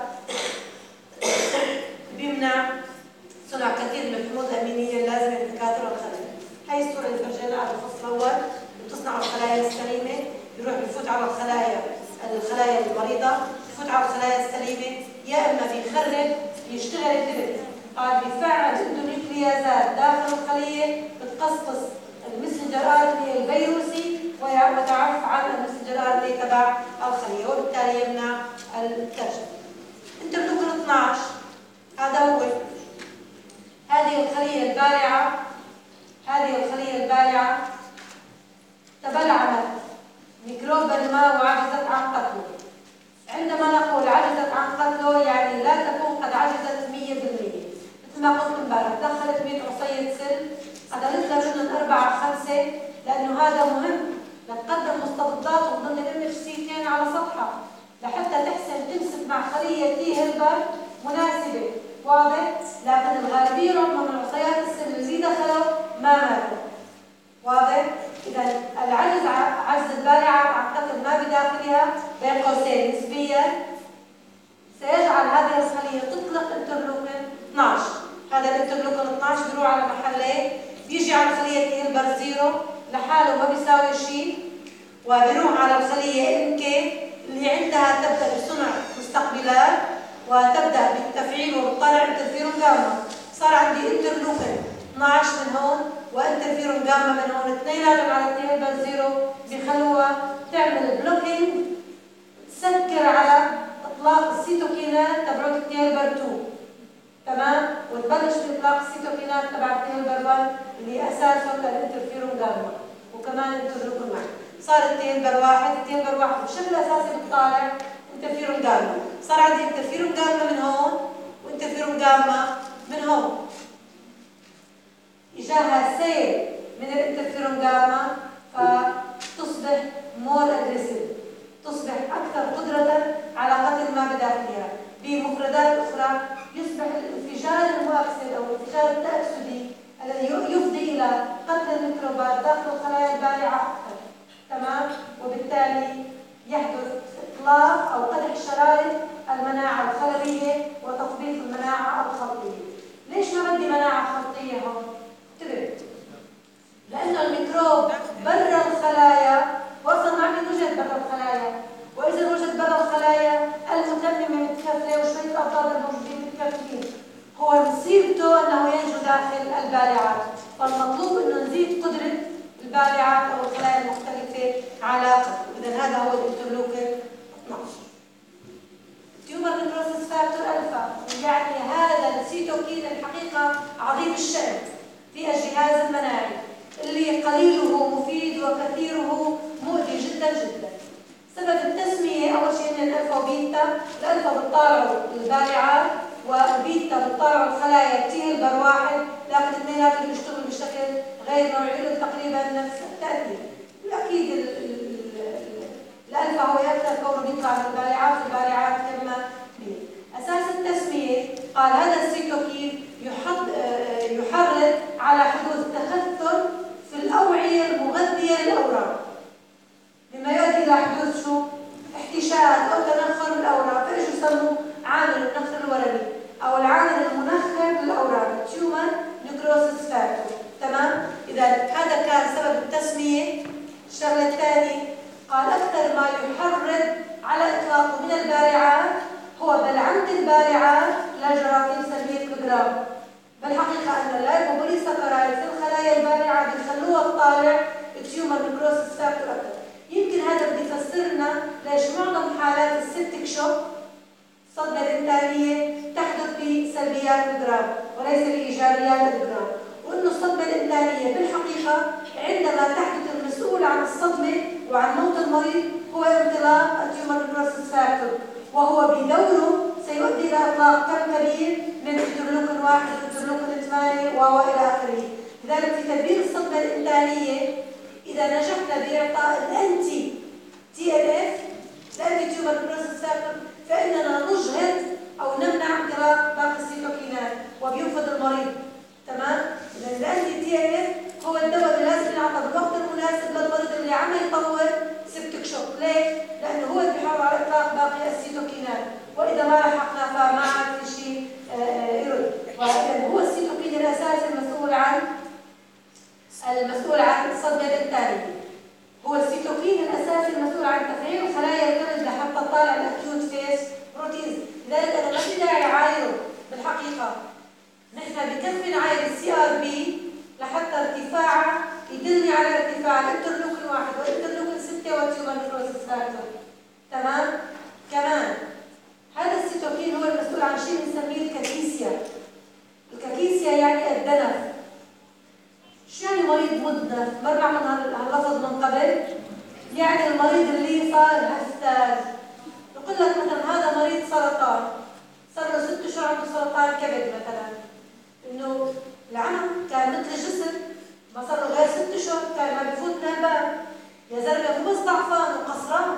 بيمنع صنع كثير من الحموض الأمينية اللازمة لتكاثر الخلايا. هاي الصورة اللي فرجينا على الفصل الأول بتصنع الخلايا السليمة، بيروح بفوت على الخلايا المريضة، بفوت على الخلايا السليمة، يا إما بيخرب يشتغل الكبد. قال بيفعل اندونيوكليازات داخل الخلية بتقصقص المسنجر RNA الفيروسي وتعرف عن المسنجر RNA تبع الخلية، وبالتالي يمنع الترجمة. انترلوكين 12 هذا هو هذه الخلية البارعة تبلعمت ميكروبا ما وعجزت عن قتله. عندما نقول عجزت عن قتله يعني لا تكون قد عجزت 100%. مثل ما قلت امبارح دخلت 100 عصية سل قتلت لها منهم 4-5، لأنه هذا مهم لتقدم مستضدات وضمن MHC2 على سطحها لحتى تحسن تمسك مع خلية تي هيلبر مناسبة. واضح؟ لكن الغالبية العظمى من عصيات السل اللي دخلوا ما ماتوا. واضح؟ إذا العجز عجز البارعة عن قتل ما بداخلها بين قوسين نسبيا سيجعل هذه الخلية تطلق انترلوكين 12. هذا الانترلوكين 12 بيروح على محلين، بيجي على الخلية تي هيلبر 0 لحاله ما بيساوي شيء، وبيروح على الخلية NK اللي عندها تبدأ بصنع مستقبلات وتبدأ بالتفعيل وبتطلع انترفيرون جاما. صار عندي انترلوكين 12 من هون وانترفيرون جاما من هون، اثنيناتهم على التي هيلبر 0 بيخلوها تعمل بلوكينج تسكر على اطلاق السيتوكينات تبعت التي هيلبر 2. تمام؟ وتبلش باطلاق السيتوكينات تبع التي هيلبر 1 اللي اساسه الانترفيرون جاما وكمان انترلوكين 1. صار التي هيلبر 1 بشكل اساسي بتطالع انترفيرون جاما. صار عندي انترفيرون جاما من هون وانترفيرون جاما من هون. إجاها سيل من الانترفيرون جاما فتصبح مور اجريسيف، تصبح أكثر قدرة على قتل ما بداخلها. بمفردات أخرى يصبح الانفجار المؤكسد أو الانفجار التأكسدي الذي يفضي إلى قتل الميكروبات داخل الخلايا البارعة أكثر. تمام؟ وبالتالي يحدث إطلاق أو قدح شرائط المناعة الخلوية وتطبيق المناعة الخلطية. ليش ما بدي مناعة خلطية هون؟ انتبه، لأنه الميكروب برا الخلايا وأصلا ما عم يوجد برا الخلايا. البالعات أو الخلايا المختلفة علاقة. إذا هذا هو الانترلوكين 12. تيومر نيكروسيس فاكتور ألفا، يعني هذا السيتوكين الحقيقة عظيم الشأن في الجهاز المناعي اللي قليله مفيد وكثيره مؤذي جدا جدا. سبب التسمية أول شيء من الألفا وبيتا، الألفا بتطالعوا البالعات والبيتا بتطالعوا الخلايا تي هيلبر واحد، لكن اثنيناتهم بيشتغلوا بشكل غير نوعي لهم تقريبا نفس التأثير. وأكيد الألفا هو أكثر كونه بيطلع من البالعات والبالعات كما هي. أساس التسمية قال هذا السيتوكين يحرض على حدوث تخثر في الأوعية المغذية للأوراق، مما يؤدي إلى حدوث شو؟ احتشاءات أو تنخر بالأوراق، فإيش يسموه عامل النخر الورمي أو العامل المنخر للأوراق، تيومر نيكروسيس فاكتور. تمام؟ إذا هذا كان سبب التسمية. الشغلة الثانية قال أكثر ما يحرض على إطلاقه من البارعات هو بلعمة البارعات لجراثيم سلبية الجرام. بالحقيقة أن اللايبوبوليساكرايد في الخلايا البارعة بيخلوها تطالع التيومر نيكروسيس فاكتور أكثر. يمكن هذا بده يفسر لنا ليش معظم حالات السبتيك شوك الصدمة الإنتانية تحدث بسلبيات الجرام وليس بإيجابيات الجرام، وإنه الصدمة الإنتانية بالحقيقة عندما تحدث المسؤول عن الصدمة وعن موت المريض هو انطلاق التيومر نيكروسيس فاكتور، وهو بدوره سيؤدي إلى إطلاق كم كبير من انترلوكين 1 انترلوكين 8 وإلى آخره. لذلك في تدبير الصدمة الإنتانية إذا نجحنا بإعطاء الأنتي TNF الأنتي تيومر نيكروسيس فاكتور فإننا نجهض أو نمنع انطلاق باقي السيتوكينات وبينفذ المريض. تمام؟ إذا الأنتي TNF هو الدواء اللي لازم ينعطى بالوقت المناسب للمريض اللي عم يطور سبتيك شوك. ليه؟ لأنه هو اللي بيحافظ على إطلاق باقي السيتوكينات، وإذا ما لحقنا فما عاد في شيء يرد. وإذا هو السيتوكين الأساسي المسؤول عن الصدمة الإنتانية. هو السيتوكين الأساسي المسؤول عن تفعيل خلايا الكبد لحتى تطالع الأكيوت فيس بروتينز. لذلك أنا ما في داعي أعايره بالحقيقة. نحن بكفي نعاير CRP لحتى ارتفاعه يدلني على ارتفاع الانترلوكين 1 والانترلوكين 6 والتيومر نيكروسيس فاكتور. تمام؟ كمان هذا السيتوكين هو المسؤول عن شيء بنسميه الكاكيسيا. الكاكيسيا يعني الدنف. شو يعني مريض مدنف؟ مرة عملنا هاللفظ من قبل. يعني المريض اللي صار هستاز. يقول لك مثلا هذا مريض سرطان، صار له 6 أشهر عنده سرطان كبد مثلا. إنه العمى كان مثل الجسم، ما صار له غير 6 أشهر كان ما بفوت من الباب. يا زلمة هو ضعفان وقصران.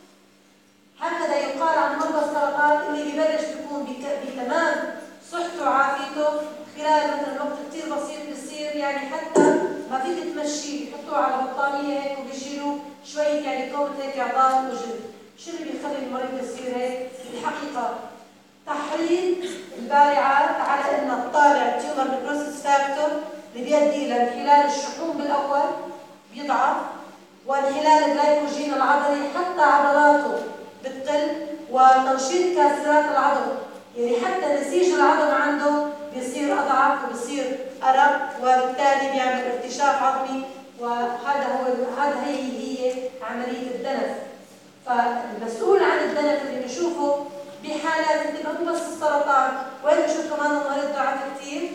هكذا يقال عن مرضى السرطان اللي ببلش بيكون بتمام صحته وعافيته خلال مثلا وقت كثير بسيط بصير يعني حتى ما فيك تمشيه، بيحطوه على بطانيه هيك وبيشيلوا شويه يعني كومة هيك عظام وجلد. شو اللي بيخلي المريض يصير هيك؟ الحقيقه تحريض البارعات على ان تطالع التيومر نيكروسيس فاكتور اللي بيؤدي الى انحلال الشحوم بالاول بيضعف، وانحلال الجلايكوجين العضلي حتى عضلاته بتقل، وتنشيط كاسرات العظم، يعني حتى نسيج العظم عنده بيصير اضعف وبيصير ارق، وبالتالي بيعمل ارتشاق عظمي، هذا هي عمليه الدنف. فالمسؤول عن الدنف اللي بنشوفه بحالات مو بس السرطان، وين بنشوف كمان المريض ضعف كثير.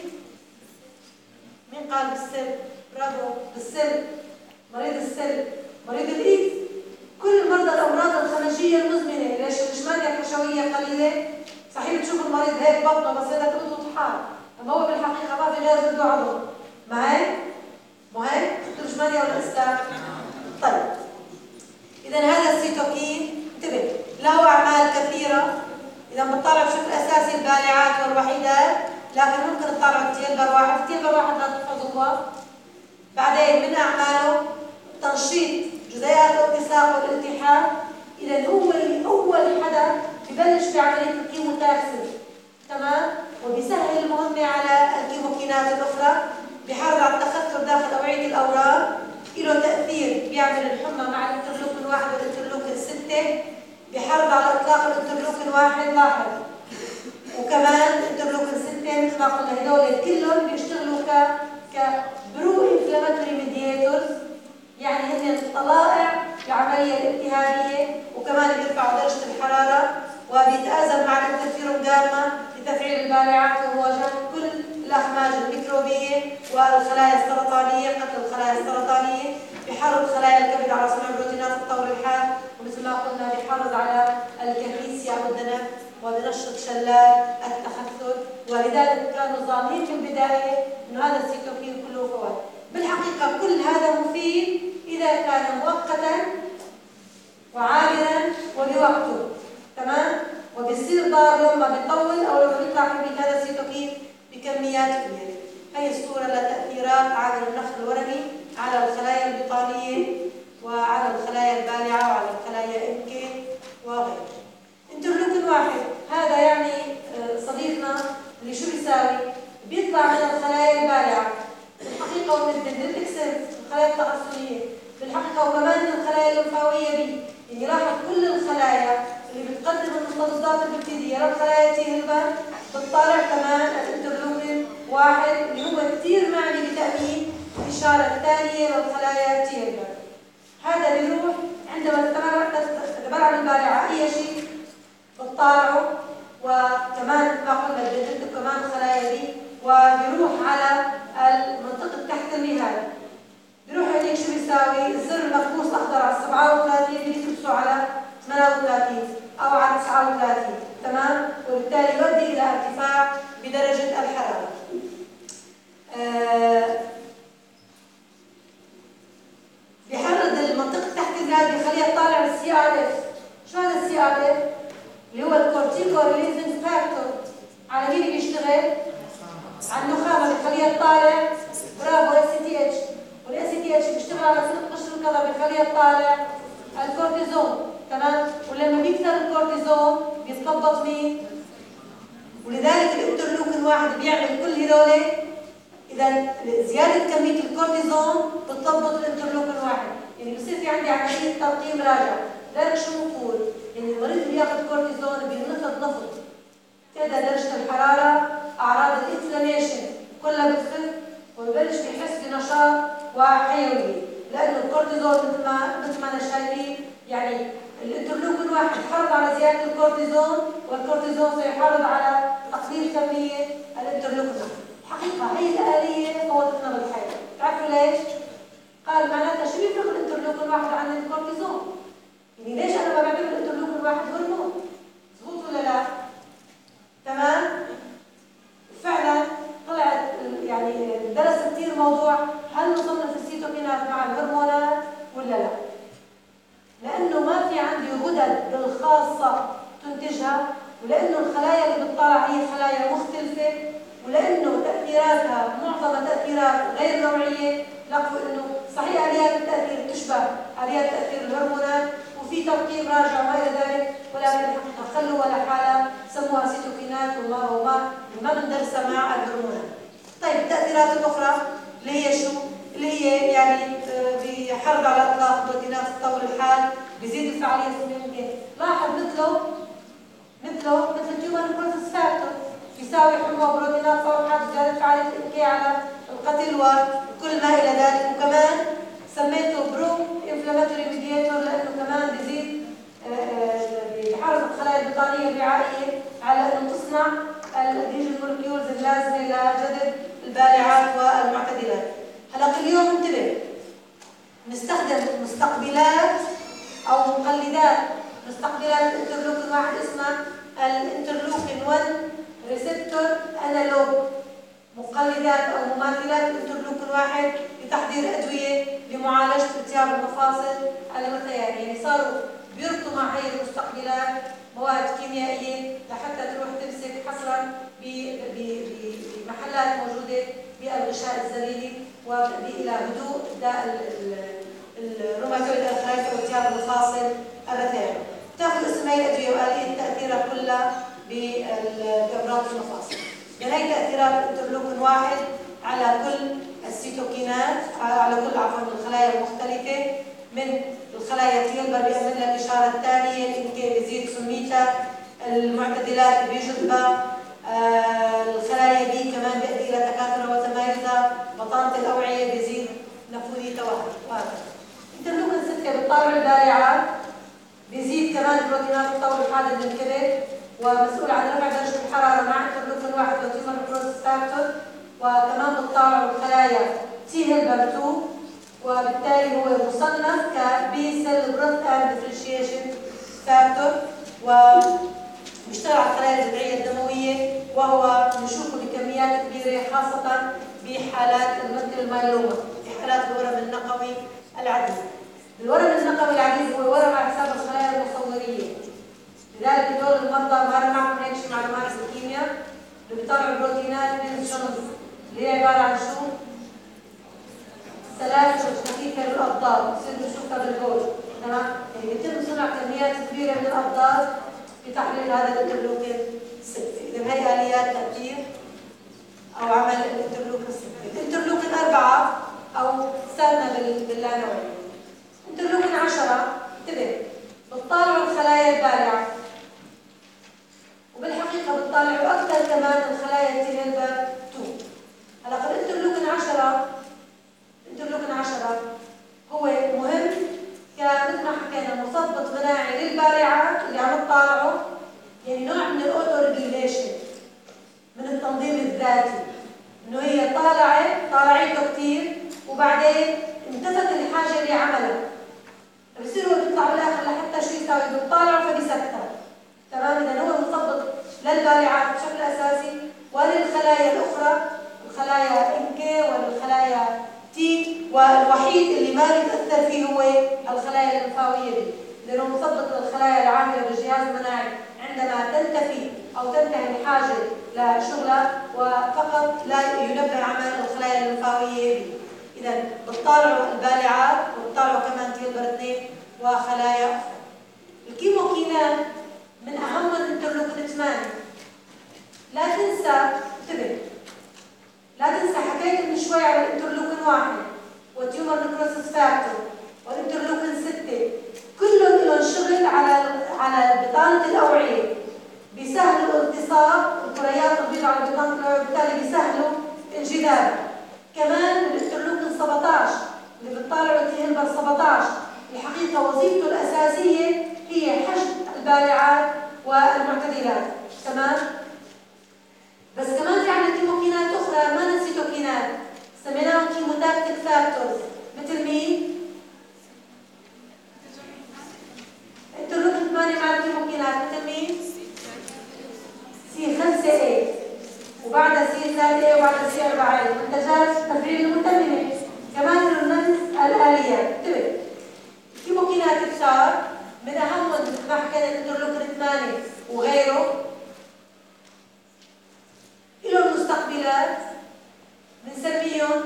مين قال بالسل؟ برافو، بالسل، مريض السل، مريض الايدز، كل مرضى الامراض الخمجيه المزمنه. ليش الجماليه الحشويه قليله؟ صحيح بتشوف المريض هيك بطنه بس هذا كله طحال، اما هو بالحقيقه ما في غير بده عضل. ما هيك؟ مو هيك؟ الجماليه ولا الاسلام؟ طيب اذا هذا السيتوكين انتبه له اعمال كثيره. اذا بنطلع بشكل اساسي البالعات والوحيدات، لكن ممكن نطلع التيلبر 1 التيلبر 1 لا تحفظوها. بعدين من اعماله تنشيط جزيئات الالتصاق والالتحام. اذا هو اول حدا ببلش بعمليه الكيموتاكسيس. تمام؟ وبيسهل المهمه على الكيموكينات الاخرى، بيحافظ على التخثر داخل اوعيه الاورام، له تاثير بيعمل الحمى مع الانترلوكين 1 والانترلوكين 6، بيحافظ على اطلاق الانترلوكين 1 لاحظ، وكمان الانترلوكين 6 مثل ما قلنا هدول كلهم بيشتغلوا برو انفلاماتوري ميدياتورز، يعني هن الطلائع العملية الالتهابية، وكمان بيرفعوا درجة الحرارة، وبيتآزر مع الانترفيرون جاما لتفعيل البالعات ومواجهة كل الأخماج الميكروبية والخلايا السرطانية، قتل الخلايا السرطانية، بحرض خلايا الكبد على صنع بروتينات الطور الحاد، ومثل ما قلنا بحرض على الكالسيوم والدنف، وبنشط شلال التخثر. ولذلك كانوا ظانين في البداية أن هذا السيتوكين كله فوائد. بالحقيقة كل هذا مفيد إذا كان مؤقتا وعابرا وبوقته، تمام؟ وبيصير ضار لما بيطول او لما بيطلع كمية هذا السيتوكين بكميات كبيرة. هي الصورة لتأثيرات عامل النخل الورمي على الخلايا البطانية وعلى الخلايا البالعة وعلى الخلايا MK وغيره. انترلوكين 1 هذا يعني صديقنا اللي شو بيساوي؟ بيطلع من الخلايا البالعة بالحقيقة ومن الدندريتك سيلز الخلايا التغذية بالحقيقة، وكمان من الخلايا الليمفاوية بي. يعني لاحظ كل الخلايا اللي بتقدم المضادات البكتيرية للخلايا تي هيلبر بتطالع كمان الانترلوكين 1 اللي هو كثير معني بتأمين الإشارة الثانية للخلايا تي هيلبر. هذا بيروح عندما تتبرع البالعة أي شيء بتطالعه، وكمان ما قلنا بيدل كمان خلايا دي، وبيروح على المنطقة تحت النهاية. بيروح هيك شو بيساوي؟ الزر المقوس الأخضر على 37 بيكبسوا على 38 أو على 39، تمام؟ وبالتالي يؤدي إلى ارتفاع بدرجة الحرارة. بيحرض المنطقة تحت النهاية بيخليها تطالع السي ار اف. شو هذا السي ار اف؟ اللي هو الكورتيكو ريليزنج فاكتور. على مين بيشتغل؟ على النخامة، بيخليها تطالع برافو اس تي اتش، والاس تي اتش بيشتغل على سلك قشر الكظى بيخليها تطالع الكورتيزون، تمام؟ ولما بيكثر الكورتيزون بيتضبط مين؟ ولذلك الانترلوكين 1 بيعمل كل هذول. اذا زياده كميه الكورتيزون بتضبط الانترلوكين 1، يعني بصير في عندي عمليه ترقيم راجع. لذلك شو بنقول؟ يعني المريض اللي بياخذ كورتيزون بينخفض نفض، تهدى درجه الحراره، اعراض الانفلاميشن كلها بتخف، وببلش بيحس بنشاط وحيويه، لانه الكورتيزون مثل ما انا شايفين يعني الانترلوكين 1 يحرض على زياده الكورتيزون، والكورتيزون سيحرض على تقليل كميه الانترلوكين. الحقيقه هي الاليه فوتتنا بالحياه. تعرفوا ليش؟ قال معناتها شو بيفرق الانترلوكين 1 عن الكورتيزون؟ يعني ليش انا ما بعتبر الانترلوكين 1 هرمون؟ مضبوط ولا لا؟ تمام؟ فعلا طلعت يعني درس كثير موضوع هل نصنف السيتوكينات مع الهرمونات ولا لا؟ لانه ما في عندي غدد بالخاصه تنتجها، ولانه الخلايا اللي بتطلع هي خلايا مختلفه، ولانه تاثيراتها معظمها تاثيرات غير نوعيه. لاحظوا انه صحيح اليات التاثير تشبه اليات تاثير الهرمونات وفي ترقيم راجع وما الى ذلك، ولكن الحقيقه خلوها لحالها سموها سيتوكينات وما بندرسها مع الهرمونات. طيب التاثيرات الاخرى اللي هي شو؟ اللي هي يعني بحرض على اطلاق بروتينات الطور الحاد، بزيد الفعاليه السموميه. لاحظ مثل التيومر بروسيس فاكتور يساوي حموه بروتينات طور حاد، زياده فعاليه الانكي على القتل وكل ما الى ذلك. وكمان سميته برو انفلاماتوري ميدياتور لانه كمان بزيد بحرض الخلايا البطانيه الرعائيه على انه تصنع الادهيجن مولكيولز اللازمه لجذب البالعات والمعتدلات. هلا كل يوم انتبه، نستخدم مستقبلات او مقلدات مستقبلات الانترلوكين 1 اسمها الانترلوكين 1 ريسبتور انالوج، مقلدات او مماثلات الانترلوكين 1 لتحضير ادويه لمعالجه التهاب المفاصل المثيانيه. يعني صاروا بيربطوا مع هي المستقبلات مواد كيميائيه لحتى تروح تمسك حصرا بمحلات موجوده بالغشاء الزليلي وتؤدي الى هدوء داء الروماتويد ارثرايتس او التهاب المفاصل الرثيعي. تاخذ اسم هي الادويه واليه تاثيرها كلها بامراض المفاصل. يعني هي تاثيرات الانترلوكين 1 على كل السيتوكينات، على كل الخلايا المختلفه. من الخلايا تيلبر بيعمل لها الاشاره الثانيه، الانكي بيزيد سميتها، المعتدلات بيجذبها، الخلايا بي كمان بيؤدي الى تكاثرها وتمايزها، بطانه الاوعيه بيزيد نفوذيتها وهكذا. بالطالع البارعات بيزيد كمان بروتينات الطور الحاد من الكبد، ومسؤول عن رفع درجة الحرارة مع انترلوكين 1 وتيومر نكروسس فاكتور، وكمان بالطالع الخلايا تي هيلبر 2، وبالتالي هو مصنف كبي سيل جروث اند ديفرنشيشن فاكتور، وبيشتغل على الخلايا الجذعية الدموية، وهو نشوفه بكميات كبيرة خاصة بحالات المثل المايلوما، في حالات الورم النقوي العديد. الورم النقوي العديد هو ورم على حساب الخلايا المصورية، لذلك هدول المرضى ما معكم هيك شيء معلومات الكيمياء اللي بيطلعوا بروتينات بينزجونز اللي هي عبارة عن شو؟ سلاسل خفيفة للأبضاد، بصير بنشوفها بالبول، تمام؟ يعني بيتم صنع كميات كبيرة من الأبضاد بتحليل هذا الانترلوكين 6، إذا هي آليات تأثير أو عمل الانترلوكين 6. الانترلوكين 4 أو سمى باللانوعي. انترلوكين 10 انتبه بتطالعوا الخلايا البارعة، وبالحقيقة بتطالعوا أكثر كمان الخلايا التي هيلبر 2. هلا الانترلوكين 10 هو مهم كمثل ما حكينا مثبط مناعي للبارعات اللي عم تطالعوا، يعني نوع من الاوتو ريجوليشن، من التنظيم الذاتي، انه هي طالعيته كثير وبعدين انتفت الحاجه لعملها، بصيروا بيطلعوا بالاخر لحتى شو يساوي بيطالعوا فبيسكتها، تمام؟ اذا هو مثبط للبارعات بشكل اساسي وللخلايا الاخرى، الخلايا انكي والخلايا تي، والوحيد اللي ما بيتاثر فيه هو الخلايا الليمفاويه دي، لانه مثبط للخلايا العامله بالجهاز المناعي عندما تنتفي او تنتهي الحاجه لشغلها، وفقط لا ينبه عمل الخلايا الليمفاويه دي. اذا بتطالعوا البالعات وبتطالعوا كمان تيلبر 2 وخلايا اخرى. الكيموكينات من اهم الانترلوكين 8. لا تنسى، انتبه، لا تنسى حكيت من شوي على الانترلوكين 1 والتيومر نكروسس فاكتور والانترلوكين 6، كلهم لهم شغل على بطانه الاوعيه، بيسهلوا التصاق الكريات البيضاء على بطانه الاوعيه، وبالتالي بيسهلوا انجذابها. كمان الانترلوكين 17 اللي بتطالعوا تي هيلبر 17، الحقيقه وظيفته الاساسيه هي حشد البالعات والمعتدلات، تمام؟ بس كمان في عندنا كيموكينات اخرى ما نسيتوكينات سميناهم كيموتاكتيك فاكتورز، مثل مين؟ انترلوكين 8 مع الكيموكينات مثل مين؟ سي 5A وبعدها سي 3A وبعدها سي 4A، منتجات تفعيل المنتبه. كمان نفس الآليات، انتبه. الكيموكينات كثار، من أهمهم مثل ما حكينا الانترلوكين 8 وغيره، لهم مستقبلات بنسميهم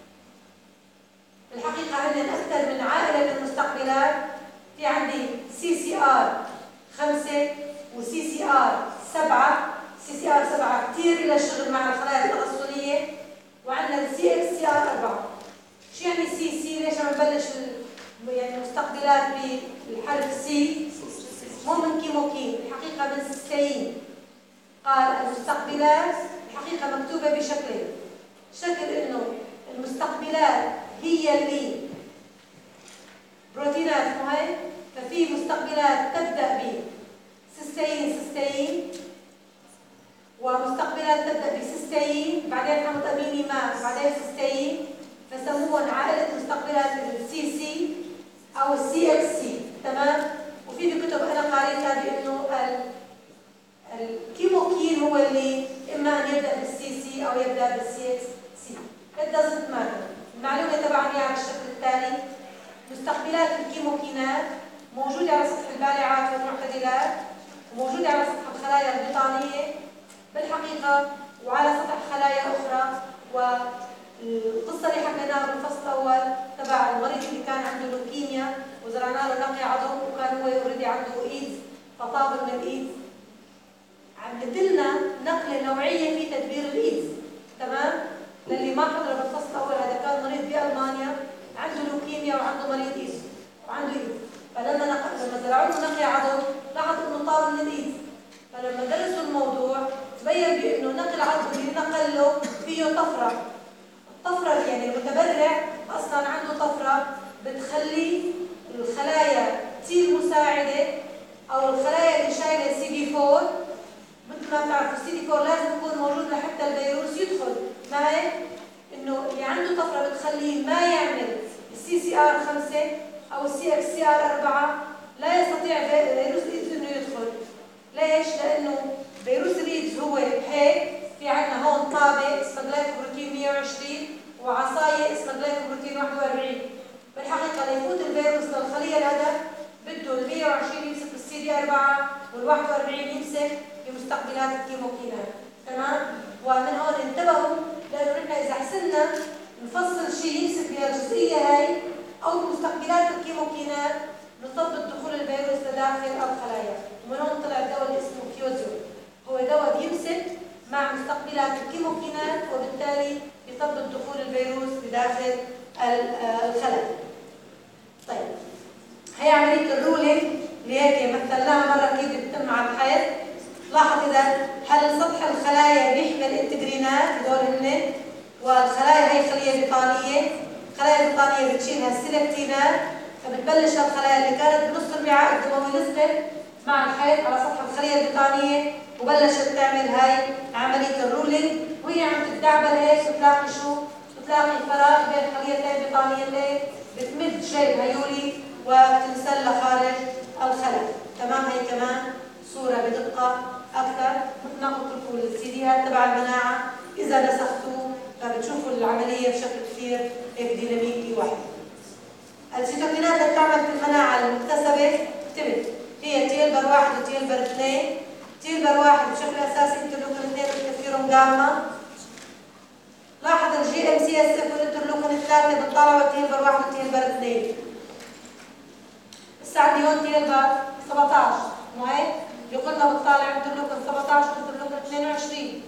بالحقيقة هن أكثر من عائلة من المستقبلات. في عندي CCR 5 وCCR 7. CCR 7 كثير لها شغل مع الخلايا التغصنية، وعندنا CXCR 4. شو يعني CC؟ ليش عم نبلش يعني المستقبلات بالحرف C؟ مو من كيموكين، الحقيقة من سيستين. قال المستقبلات الحقيقة مكتوبة بشكلين، شكل انه المستقبلات هي اللي بروتينات مو هيك؟ ففي مستقبلات تبدأ بسيستين ومستقبلات تبدأ بسيستين بعدين حمض أميني ماس بعدين سيستين، فسموهم عائلة مستقبلات الCC أو CXC، تمام؟ وفي بكتب أنا قريتها بأنه الكيموكين هو اللي إما أن يبدأ بالCC أو يبدأ بالCXC. It doesn't matter. المعلومة تبعني على الشكل الثاني. مستقبلات الكيموكينات موجودة على سطح البالعات والمعتدلات، وموجودة على سطح الخلايا البطانية بالحقيقة، وعلى سطح خلايا أخرى. والقصة اللي حكيناها بالفصل الأول تبع المريض اللي كان عنده لوكيميا وزرعنا له نقي عضو وكان هو اوريدي عنده إيدز فطاب من الإيدز، عملت لنا نقلة نوعية في تدبير الإيدز، تمام؟ للي ما حضر بالفصل الأول، هذا كان مريض بألمانيا عنده لوكيميا وعنده مريض إيدز وعنده إيدز، فلما زرعوا له نقي عضو لاحظ إنه طاب من الإيدز، فلما درسوا الموضوع تبين بأنه نقل عضو اللي نقل له فيه طفرة يعني المتبرع أصلاً عنده طفرة بتخليه الخلايا تي المساعده او الخلايا اللي شايله سي دي 4. مثل ما بتعرفوا السي دي 4 لازم يكون موجود لحتى الفيروس يدخل، ما هيك؟ انه اللي عنده طفره بتخليه ما يعمل السي سي ار 5 او السي اكس سي ار 4، لا يستطيع فيروس الايدز انه يدخل. ليش؟ لانه فيروس الايدز هو هيك، في عندنا هون طابه اسمها جلايكوبروتين 120 وعصايه اسمها جلايكوبروتين 41. بالحقيقه ليفوت الفيروس للخليه الهدف بده ال 120 يمسك بالسي دي 4 وال 41 يمسك بمستقبلات الكيموكينات، تمام؟ ومن هون انتبهوا، لانه نحن اذا حسنا نفصل شيء يمسك بهالجزئيه هاي او بمستقبلات الكيموكينات نثبت دخول الفيروس لداخل الخلايا. ومن هون طلع الدواء اللي اسمه كيوزيو، هو دواء بيمسك مع مستقبلات الكيموكينات وبالتالي يثبت دخول الفيروس بداخل الخلايا. طيب هي عمليه الرولينج اللي هيك مثلناها مره كيف بتتم على الحيط. لاحظ اذا هل سطح الخلايا بيحمل انتجرينات، هدول هن، والخلايا هي خليه بطانيه، الخلايا البطانيه بتشيلها السلكتينات، فبتبلش الخلايا اللي كانت بنص الوعاء الدموي لصقت مع الحيط على سطح الخليه البطانيه وبلشت تعمل هاي عمليه الرولينج، وهي عم تتدعبل هيك بتلاقي شو؟ بتلاقي فراغ بين خليتين بطانيتين، بتمد شيء هيولي وبتنسل لخارج الخلايا. تمام؟ هي كمان صوره بدقه اكثر. مثل ما قلت لكم السيديات تبع المناعه اذا نسختوه فبتشوفوا العمليه بشكل كثير هيك ديناميكي واحد. السيتوكينات اللي بتعمل في المناعه المكتسبه اكتبت هي تيلبر 1 وتيلبر 2. تيلبر 1 بشكل اساسي انترلوكين 2 والانترفيرون جاما. لاحظ الجي ام سي اس اف والانترلوكين 3 بتطالعوا تيلبر 1 وتيلبر 2. هسه عندي هون تيلبر 17 مو هيك؟ اللي قلنا بتطالع انترلوكين 17 وانترلوكين 22.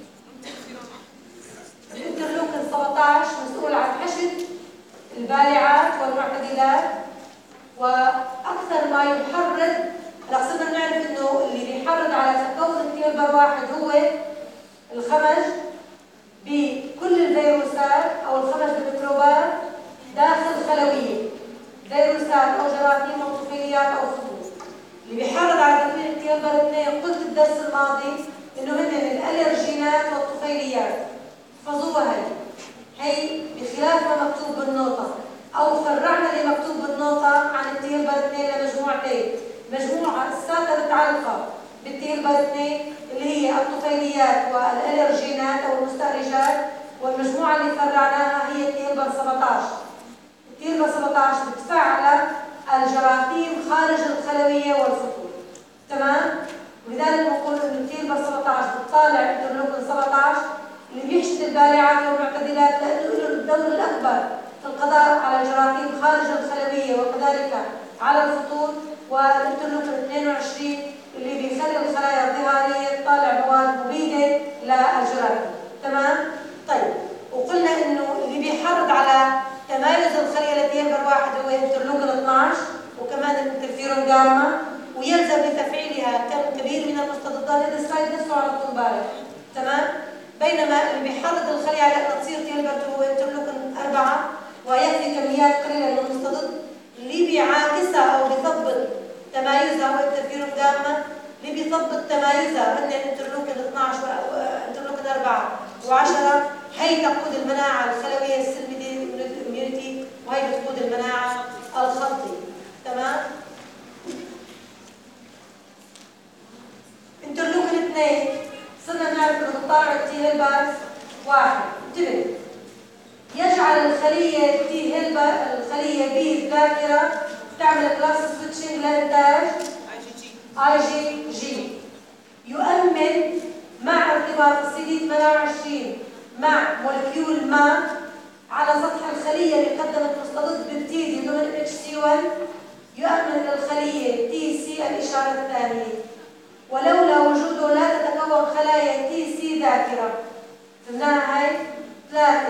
الانترلوكين 17 مسؤول عن حشد البالعات والمعتدلات، واكثر ما يحرض، هلا صرنا نعرف انه اللي بيحرض على تكون التيلبر 1 هو الخمج بكل الفيروسات او الخمج بالميكروبات داخل خلويه، فيروسات او جراثيم او طفيليات او خطوط. اللي بيحرض على تكوين التيلبر 2 قلت الدرس الماضي انه هن الالرجينات والطفيليات. احفظوها هي بخلاف ما مكتوب بالنوطه، او فرعنا اللي مكتوب بالنوطه عن التيلبر 2 لمجموعتين، مجموعه الساده متعلقه بالتيلبر 2 اللي هي الطفيليات والالرجينات او المستأرجات، والمجموعه اللي فرعناها هي التيلبر 17. التيلبر 17 بتفعل الجراثيم خارج الخلويه والفطور، تمام؟ ولذلك بنقول انه التيلبر 17 بتطالع انترلوكين 17 اللي بيحشد البالعات والمعتدلات لانه له الدور الاكبر في القضاء على الجراثيم خارج الخلويه وكذلك على الفطور، والانترلوكين 22 اللي بيخلي الخلايا الظهاريه تطالع مواد مبيده للجراثيم، تمام؟ طيب وقلنا انه اللي بيحرض على تمايز الخليه لتيلبر 1 هو انترلوكين 12 وكمان الانترفيرون جاما، ويلزم لتفعيلها كم كبير من المستضدات. هذا السلايد نفسه على الطنباري، تمام؟ بينما اللي بيحرض الخليه على ان تصير تيلبر هو انترلوكين 4 ويكفي كميات قليله من المستضد. اللي بيعاكسها او بيثبط تمايزها هو انترفيرون جاما، اللي بيثبط تمايزها هن انترلوكين 12 وانترلوكين 4 و10. هي تقود المناعه الخلويه السلميه الاميونيتي، وهي بتقود المناعه الخلطيه، تمام؟ انترلوكين 2 صرنا نعرف انه بتطالع التي هيلبر 1. انتبه، يجعل الخليه تي هيلبر الخليه بي الذاكره تعمل كلاس سويتشنج لانتاج اي جي، يؤمن مع ارتباط السي دي 28 مع مولكيول ما على سطح الخليه اللي قدمت مستضد ببتيدي ضمن اتش سي 1، يؤمن للخليه تي سي الاشاره الثانيه، ولولا وجوده لا تتكون خلايا تي سي ذاكره. فهمناها هاي؟ 3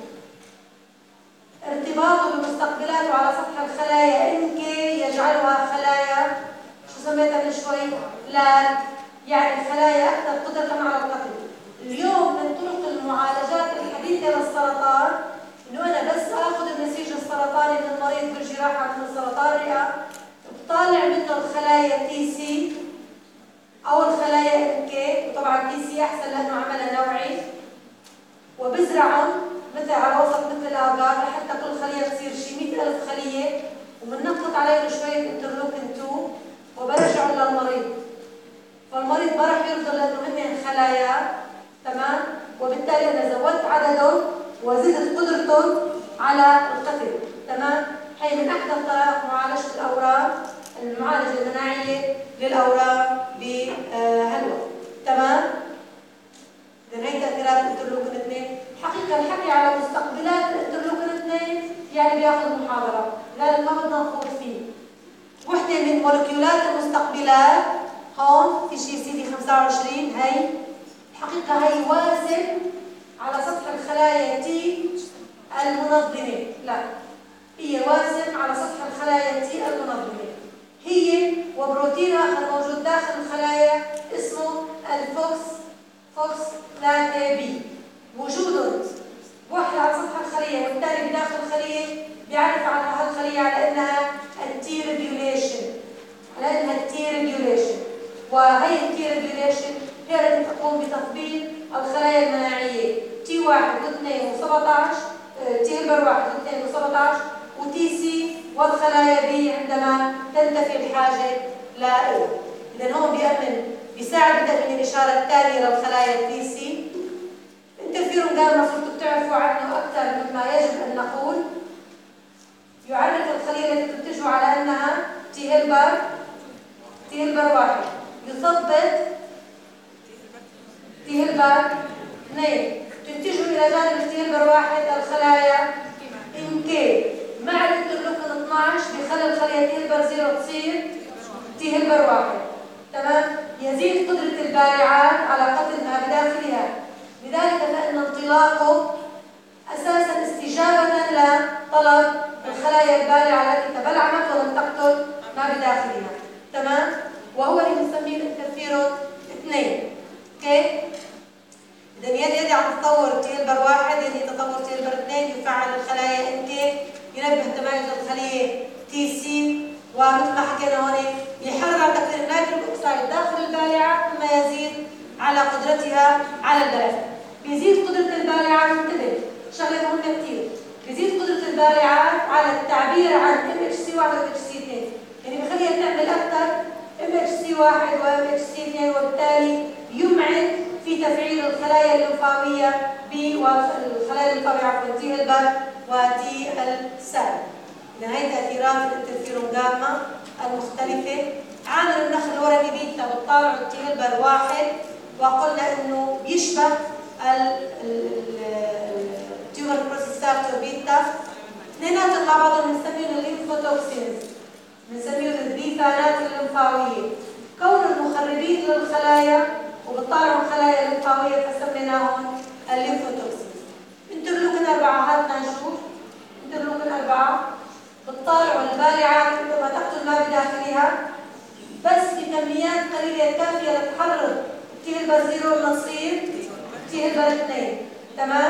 ارتباطه بمستقبلاته على سطح الخلايا NK يجعلها خلايا شو سميتها من شوي؟ لاك، يعني الخلايا اكثر قدره على القتل. اليوم من طرق المعالجات الحديثه للسرطان انه انا بس اخذ النسيج السرطاني من المريض بالجراحه مثل سرطان الرئه بطالع منه الخلايا تي سي او الخلايا ام كي، وطبعا تي سي احسن لانه عملها نوعي، وبزرعهم مثل على وسط مثل الابار لحتى كل خليه تصير شي 100,000 خليه، وبننقط عليهم شويه انترلوكين 2 وبرجعهم للمريض. فالمريض ما راح يرضى لانه هن خلايا، تمام؟ وبالتالي انا زودت عددهم وزدت قدرتهم على القتل، تمام؟ هي من احدى طرق معالجه الاورام، المعالجه المناعيه للاورام بهالوقت، تمام؟ اذا هي تاثيرات الانترلوكين 2. حقيقه الحكي على مستقبلات الانترلوكين 2 يعني بياخذ محاضره، لذلك ما بدنا نخوض فيه. وحده من مولكيولات المستقبلات هون في شيء سي دي 25، هي الحقيقه هي واسم على سطح الخلايا تي المنظمه، لا هي واسم على سطح الخلايا تي المنظمه، هي وبروتين اخر موجود داخل الخلايا اسمه الفوكس 3 بي، وجودهم واحد على سطح الخليه والثاني بداخل الخليه بيعرف على هالخليه على انها التي ريجوليشن، على انها التي ريجوليشن، وهي التي ريجوليشن هي التي تقوم بتطبيق الخلايا المناعيه تي 1 و2 و17، تي هيلبر 1 و2 و17، وتي سي والخلايا بي عندما تنتفي الحاجه لها. اذا هون بيساعد بتأمين الاشاره التاليه للخلايا تي سي. انترفيرون جاما صرتوا بتعرفوا عنه اكثر مما يجب ان نقول. يعرف الخليه التي تنتجه على انها تي هيلبر 1، يثبت تي هيلبر 2، تنتجه الى جانب تي هيلبر 1 الخلايا ام كي مع الانترلوكين 12 بيخلي الخليه تي هيلبر 0 تصير تي هيلبر 1، تمام؟ يزيد قدره البارعات على قتل ما بداخلها، لذلك فان انطلاقه اساسا استجابه لطلب الخلايا البارعه التي تبلعمت ولم تقتل ما بداخلها، تمام؟ وهو اللي بنسميه الانترفيرون 2. اوكي؟ اذا يلي عم تطور تي هيلبر 1 يلي تطور تي هيلبر 2 يفعل الخلايا ام كي، ينبه تمايز الخليه تي سي، ومثل ما حكينا هون يحرر على تكوين النيتروك اوكسيد داخل البالعه مما يزيد على قدرتها على البلع. بيزيد قدره البالعه، انتبه شغله مهمه كثير، بيزيد قدره البالعات على التعبير عن ام اتش سي 1 و ام اتش سي 2، يعني بخليها تعمل اكثر ام اتش سي 1 وام اتش سي 2، وبالتالي يمعن في تفعيل الخلايا الليمفاويه والخلايا الليمفاويه عفوا تي هيلبر وتي السال. اذا هي تاثيرات الانترفيرون جاما المختلفه. عامل النخل الورمي بيتا بتطالعوا التي هيلبر 1 وقلنا انه بيشبه التيومر بروسيس فاكتور بيتا، اثنيناتهم مع بعضهم بنسميهم الليمفوتوكسينز، بنسميهم الديثانات الليمفاويه، كونهم مخربين للخلايا وبطالعوا الخلايا الليمفاويه فسميناهم الليمفوتوكسينز. انترلوكين 4 هاتنا نشوف. انترلوكين 4 بتطالعوا البالعات عندما تقتل ما بداخلها بس بكميات قليله كافيه لتحرر تي هيلبر 0 لتصير تي هيلبر 2، تمام؟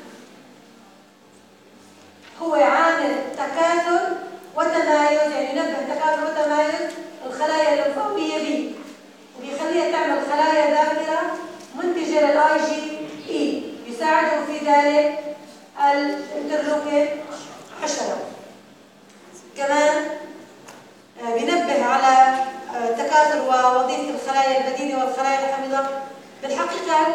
هو عامل تكاثر وتمايز، يعني ينبه تكاثر وتمايز الخلايا الليمفاويه بي، وبيخليها تعمل خلايا ذاكره منتجه للاي جي اي، يساعده في ذلك الانترلوكين 10. كمان بينبه على تكاثر ووظيفه الخلايا البديله والخلايا الحامضه. بالحقيقه هو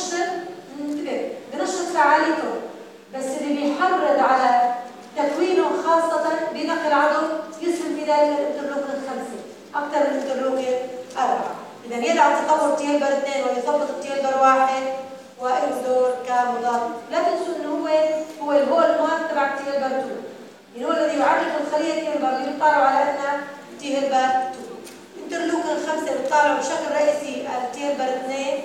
بنشط فعاليته، بس اللي بيحرض على تكوينه خاصه بنقل عضو يسهم في ذلك الانترلوكين 5 اكثر من الانترلوكين 4. اذا يدعم تطور تي هيلبر 2 ويثبط التي هيلبر 1 وله دور كمضاد. لا تنسوا انه هو الهول مارك تبع التي هيلبر 2، يعني هو الذي يعرف الخليه تي هيلبر اللي بيطالعوا على انها تي هيلبر 2. انترلوكين 5 بيطالعوا بشكل رئيسي التي هيلبر 2،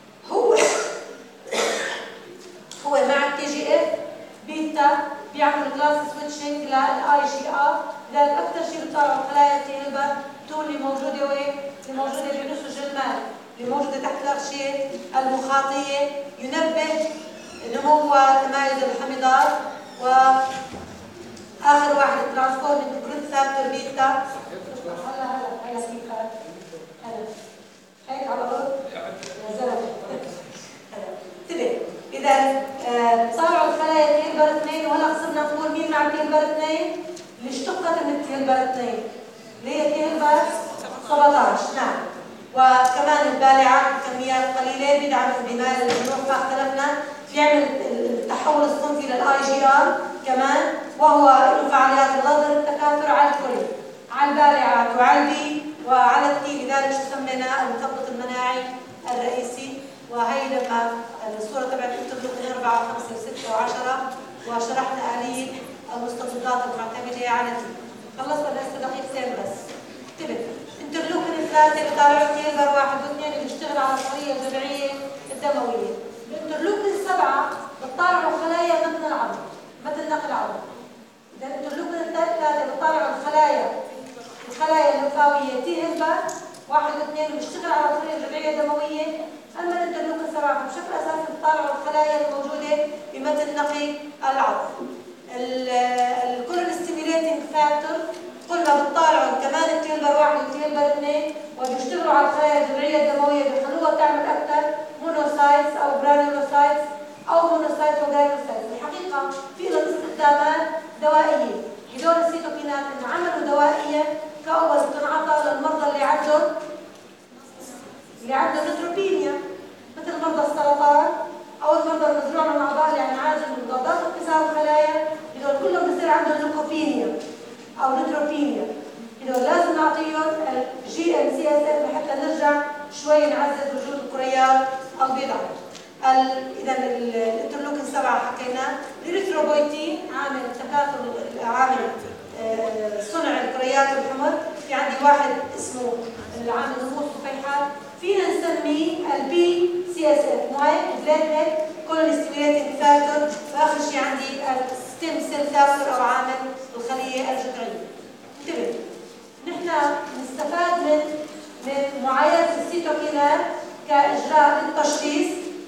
هو مع التي جي اف بيتا بيعمل كلاس سويتشنج للاي جي ار، لذلك اكثر شيء بيطالعوا خلايا التي هيلبر 2 اللي موجوده وين؟ اللي موجوده بنسج المال، اللي موجوده تحت الاغشيه المخاطيه، ينبه نمو وتمايز الحمضات اخر واحد ترانسفورمينج جروث فاكتور بيتا. هلا كيف هلا هيك على طول يا زلمه. انتبه، اذا طلعوا الخلايا تي هيلبر 2 وهلا صرنا نقول مين مع تي هيلبر 2؟ اللي اشتقت من تي هيلبر 2 اللي هي تي هيلبر 17. نعم. وكمان البالعات بكميات قليله بيدعم البناء للجروح، فاختلفنا بيعمل التحول الصنفي للاي جي ار كمان، وهو له فعاليات تضاد التكاثر على الكل، على البالعات وعلى البي وعلى التي، لذلك سميناه المثبط المناعي الرئيسي. وهي لما الصوره تبعت انترلوكين 4 و5 و6 و10 وشرحنا آلية المستضدات المعتمده على التي. خلصنا هسه دقيقتين بس. انتبه، انترلوكين 3 بطالعوا تي هيلبر 1 و2 اللي بيشتغل على الخليه الجذعيه الدمويه. الانترلوكين 7 بتطالعوا خلايا متن العظم، متن نقل العظم. اذا الانترلوكين 3 بتطالعوا الخلايا الليمفاويه تي هيلبر 1 و2 بيشتغل على الخليه الجذعيه الدمويه. اما الانترلوكين 7 بشكل اساسي بتطالعوا الخلايا الموجوده بمتن نقي العظم. الكولون ستيميوليتنج فاكتور قلنا بتطالعوا كمان التي هيلبر 1 والتي هيلبر 2 وبيشتغلوا على الخلايا الجذعيه الدمويه، بيخلوها تعمل اكثر مونوسايتس او جرانيولوسايتس او مونوسايتس وجرانيولوسايتس. الحقيقه في لهم استخدامات دوائيه. هدول السيتوكينات انعملوا دوائيه كاول بتنعطى للمرضى اللي عندهم نيتروبينيا، مثل مرضى السرطان او المرضى المزروع من الاعضاء، يعني عاجز من مضادات اكتساب الخلايا، هدول كلهم بصير عندهم لوكوبينيا او نيتروبينيا. هدول لازم نعطيهم الجي ام سي اس اف لحتى نرجع شوي نعزز وجود الكريات البيضاء. اذا الانترلوكين 7 حكيناه. الاريثروبويتين عامل تكاثر، عامل صنع الكريات الحمر. في عندي واحد اسمه العامل نمو الصفيحات، فينا نسميه البي سي اس اف، مايك بليتلت كولون ستيميوليتنج فاكتور. واخر شيء عندي الستيم سيل فاكتور او عامل الخليه الجذعيه. انتبه، نحن نستفاد من معاينه السيتوكينات كاجراء للتشخيص.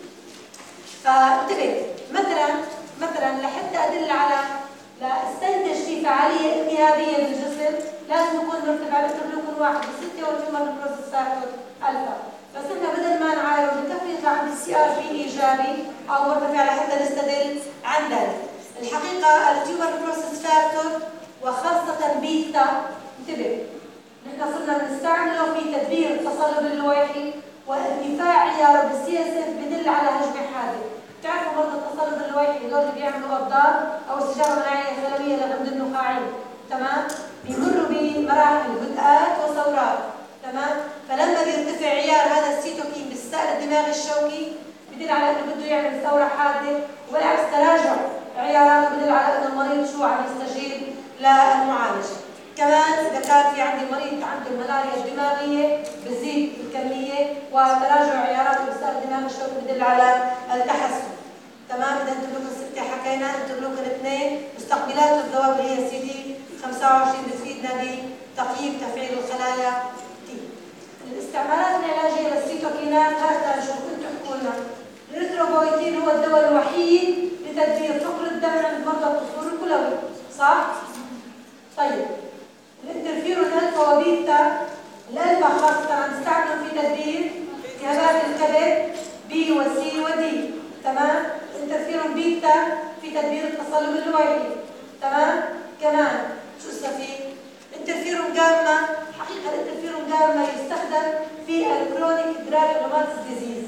فانتبه، مثلا لحتى ادل على لاستنتج في فعاليه التهابيه بالجسم لازم يكون مرتفع الانترلوكين 1 ب6 والتيومر نيكروسيس فاكتور الفا. بس احنا بدل ما نعايره بكفي يطلع عندي السي ار بي ايجابي او مرتفع لحتى نستدل عن ذلك. الحقيقه التيومر نيكروسيس فاكتور وخاصه بيتا، انتبه، نحن صرنا بنستعمله في تدبير التصلب اللويحي، وارتفاع عياره بالسي اس اف بدل على هجمه حاده. بتعرفوا مرضى التصلب اللويحي هذول اللي بيعملوا ابضار او استجابه مناعيه خلويه لغمد النخاعين، تمام؟ بيمروا بمراحل هدئات وثورات، تمام؟ فلما بيرتفع عيار هذا السيتوكين بالسائل الدماغي الشوكي بدل على انه بده يعمل ثوره حاده، وبالعكس تراجع عياراته بدل على انه المريض شو عم يستجيب للمعالجه. كمان اذا كان في عندي مريض عنده الملاريا الدماغيه بزيد الكميه، وتراجع عياراته بالسائل الدماغي الشوكي بدل على التحسن. تمام؟ اذا انترلوكين 6 حكينا، انترلوكين 2 مستقبلات الدواء اللي هي سي دي 25 بتفيدنا بتقييم تفعيل الخلايا تي. الاستعمالات العلاجيه للسيتوكينات هذا شو كنتوا تحكوا لنا. الاريثروبويتين هو الدواء الوحيد لتدبير فقر الدم عند مرضى القصور الكلوي، صح؟ طيب الانترفيرون الفا وبيتا، الالفا خاصه عم نستعمله في تدبير التهابات الكبد بي وسي ودي، تمام؟ الانترفيرون بيتا في تدبير التصلب اللويحي، تمام؟ كمان شو اسمه فيه؟ انترفيرون جاما. حقيقه الانترفيرون جاما يستخدم في الكرونيك جرانيولوماتيس ديزيز،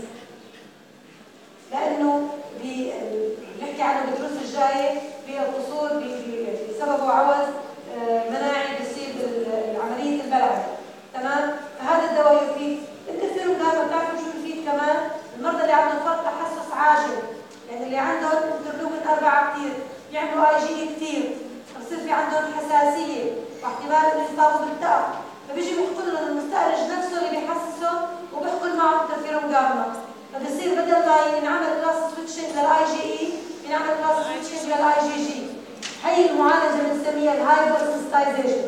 لانه بنحكي عنه بالدروس الجايه بالقصور بسببه عوز مناعي بيصير عمليه البلع، تمام؟ فهذا الدواء يفيد. الانترفيرون جاما بتعرفوا شو يفيد كمان؟ المرضى اللي عندهم فرط تحسس عاجل، يعني اللي عندهم انترلوكين 4 كثير، يعملوا اي جي كثير، بصير في عندهم حساسيه واحتمال انه يصابوا بالتهاب، فبيجي بيحكوا لهم المستأرج نفسه اللي بيحسسه وبيحكوا معه انترفيرون جاما، فبصير بدل ما ينعمل كلاس سويتشنج للاي جي اي ينعمل كلاس سويتشنج للاي جي جي. هي المعالجه اللي بنسميها الهايبر سنسيتايزيشن.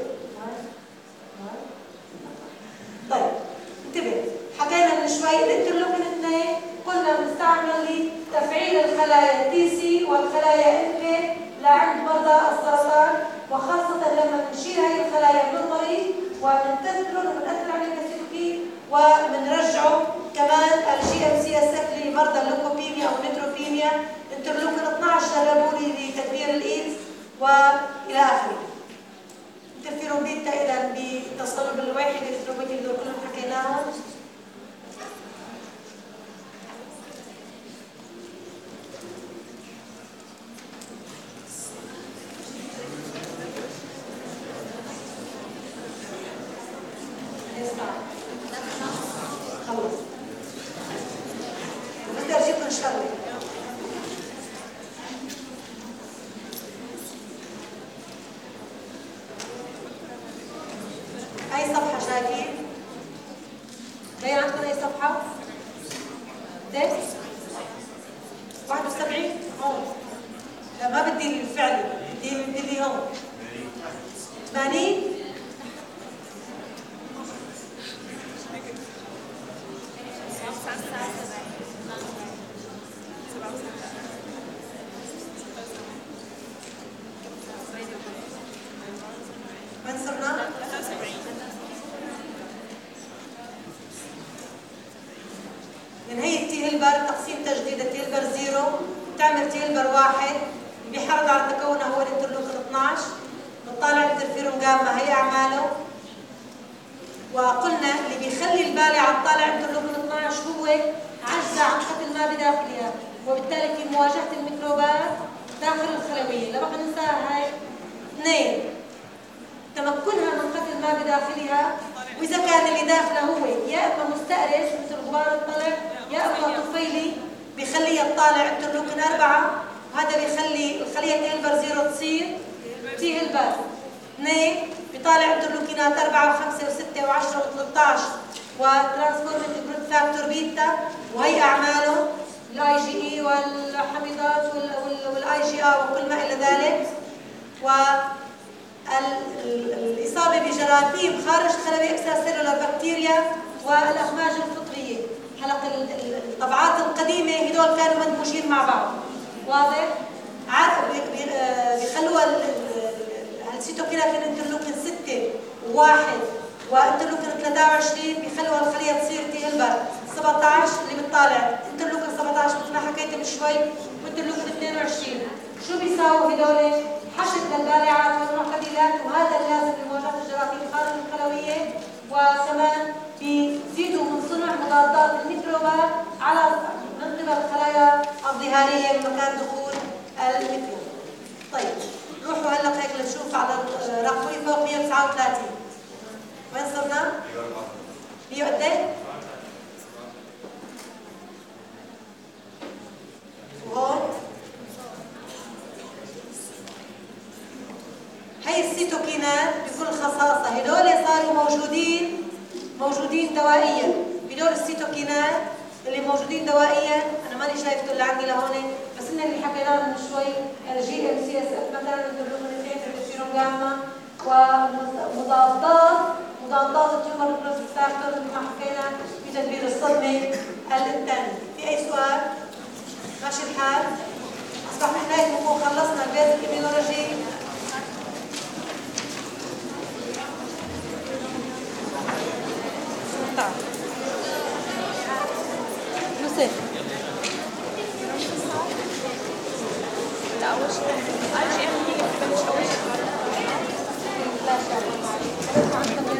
طيب انتبه، حكينا من شوي الانترلوكين 2 قلنا بنستعمل لتفعيل الخلايا تي سي والخلايا ان بي لعند مرضى السرطان وخاصة لما بنشيل هاي الخلايا من المريض وبنكسره وبنأثر عليه كسيتوكين وبنرجعه كمان GM-CSF لمرضى اللوكوبيميا أو نيتروبيميا، انترلوكين 12 جربوا لي لتدمير الإيدز وإلى آخره. انترفيرون بيتا إذا بتصلب الواحد الإلكتروميتين دول كلهم حكيناهم. خلص بدي أجيبكم شغلة. أي صفحة شايفين؟ جاي عندكم أي صفحة؟ ده 71 هون. لا ما بدي الفعلي، بدي لي هون 80. وين صرنا؟ من هي التي هيلبر تقسيم تجديد التي هيلبر 0 بتعمل تي هيلبر 1 اللي بيحرض على تكونه هو الانترلوكين 12. بتطالع الانترفيرون جاما هي اعماله، وقلنا اللي بيخلي البالع على الطالع انترلوكين 12 هو عجز عن قتل ما بداخلها، وبالتالي في مواجهه الميكروبات داخل الخلويه. لا بقى ننساها هاي. 2 تمكنها من قتل ما بداخلها، واذا كان اللي داخله هو يا اما مستأنس مثل غبار الطلع يا اما طفيلي بيخليها تطالع انترلوكين 4، وهذا بيخلي الخليه تي هيلبر 0 تصير تي هيلبر 2 بيطالع انترلوكينات 4 و5 و6 و10 و13 وترانسفورميتيف جروث فاكتور بيتا، وهي اعماله الاي جي اي والحميضات والاي جي ار وكل ما الى ذلك. والإصابة بجراثيم خارج خلوية اكستراسيلولار بكتيريا والأخماج الفطرية. حلق الطبعات القديمة هدول كانوا مدموجين مع بعض، واضح؟ بيخلوها السيتوكينات الانترلوكين 6 و1 وانترلوكين 23 بيخلوها الخلية تصير تي هيلبر 17 اللي بتطالع انترلوكين 17 مثل ما حكيت من شوي وانترلوكين 22. شو بيساووا هدول؟ حشد للبالعات والمعتدلات، وهذا اللازم لمواجهة الجراثيم خارج الخلوية، وكمان بيزيدوا من صنع مضادات الميكروبات على من قبل الخلايا الظهارية بمكان دخول الميكروب. طيب روحوا هلا هيك لنشوف على رقمي فوق 139. وين صرنا؟ 100 قد ايه؟ وهون هي السيتوكينات بكل خصاصة هدول صاروا موجودين دوائيا. بدول السيتوكينات اللي موجودين دوائيا انا ماني شايفته اللي عندي لهون، بس ان اللي حكيناه من شوي GM-CSF مثلا انترلوكين 2 انترفيرون جاما ومضادات التيومر جروث فاكتور مثل ما حكينا في تدبير الصدمة الثانية. في اي سؤال؟ ماشي الحال؟ اصبح نحن هيك بنكون خلصنا البيزك ايميونولوجي. يوسف لا اول شيء IgM هي بتبلش اول شيء. لا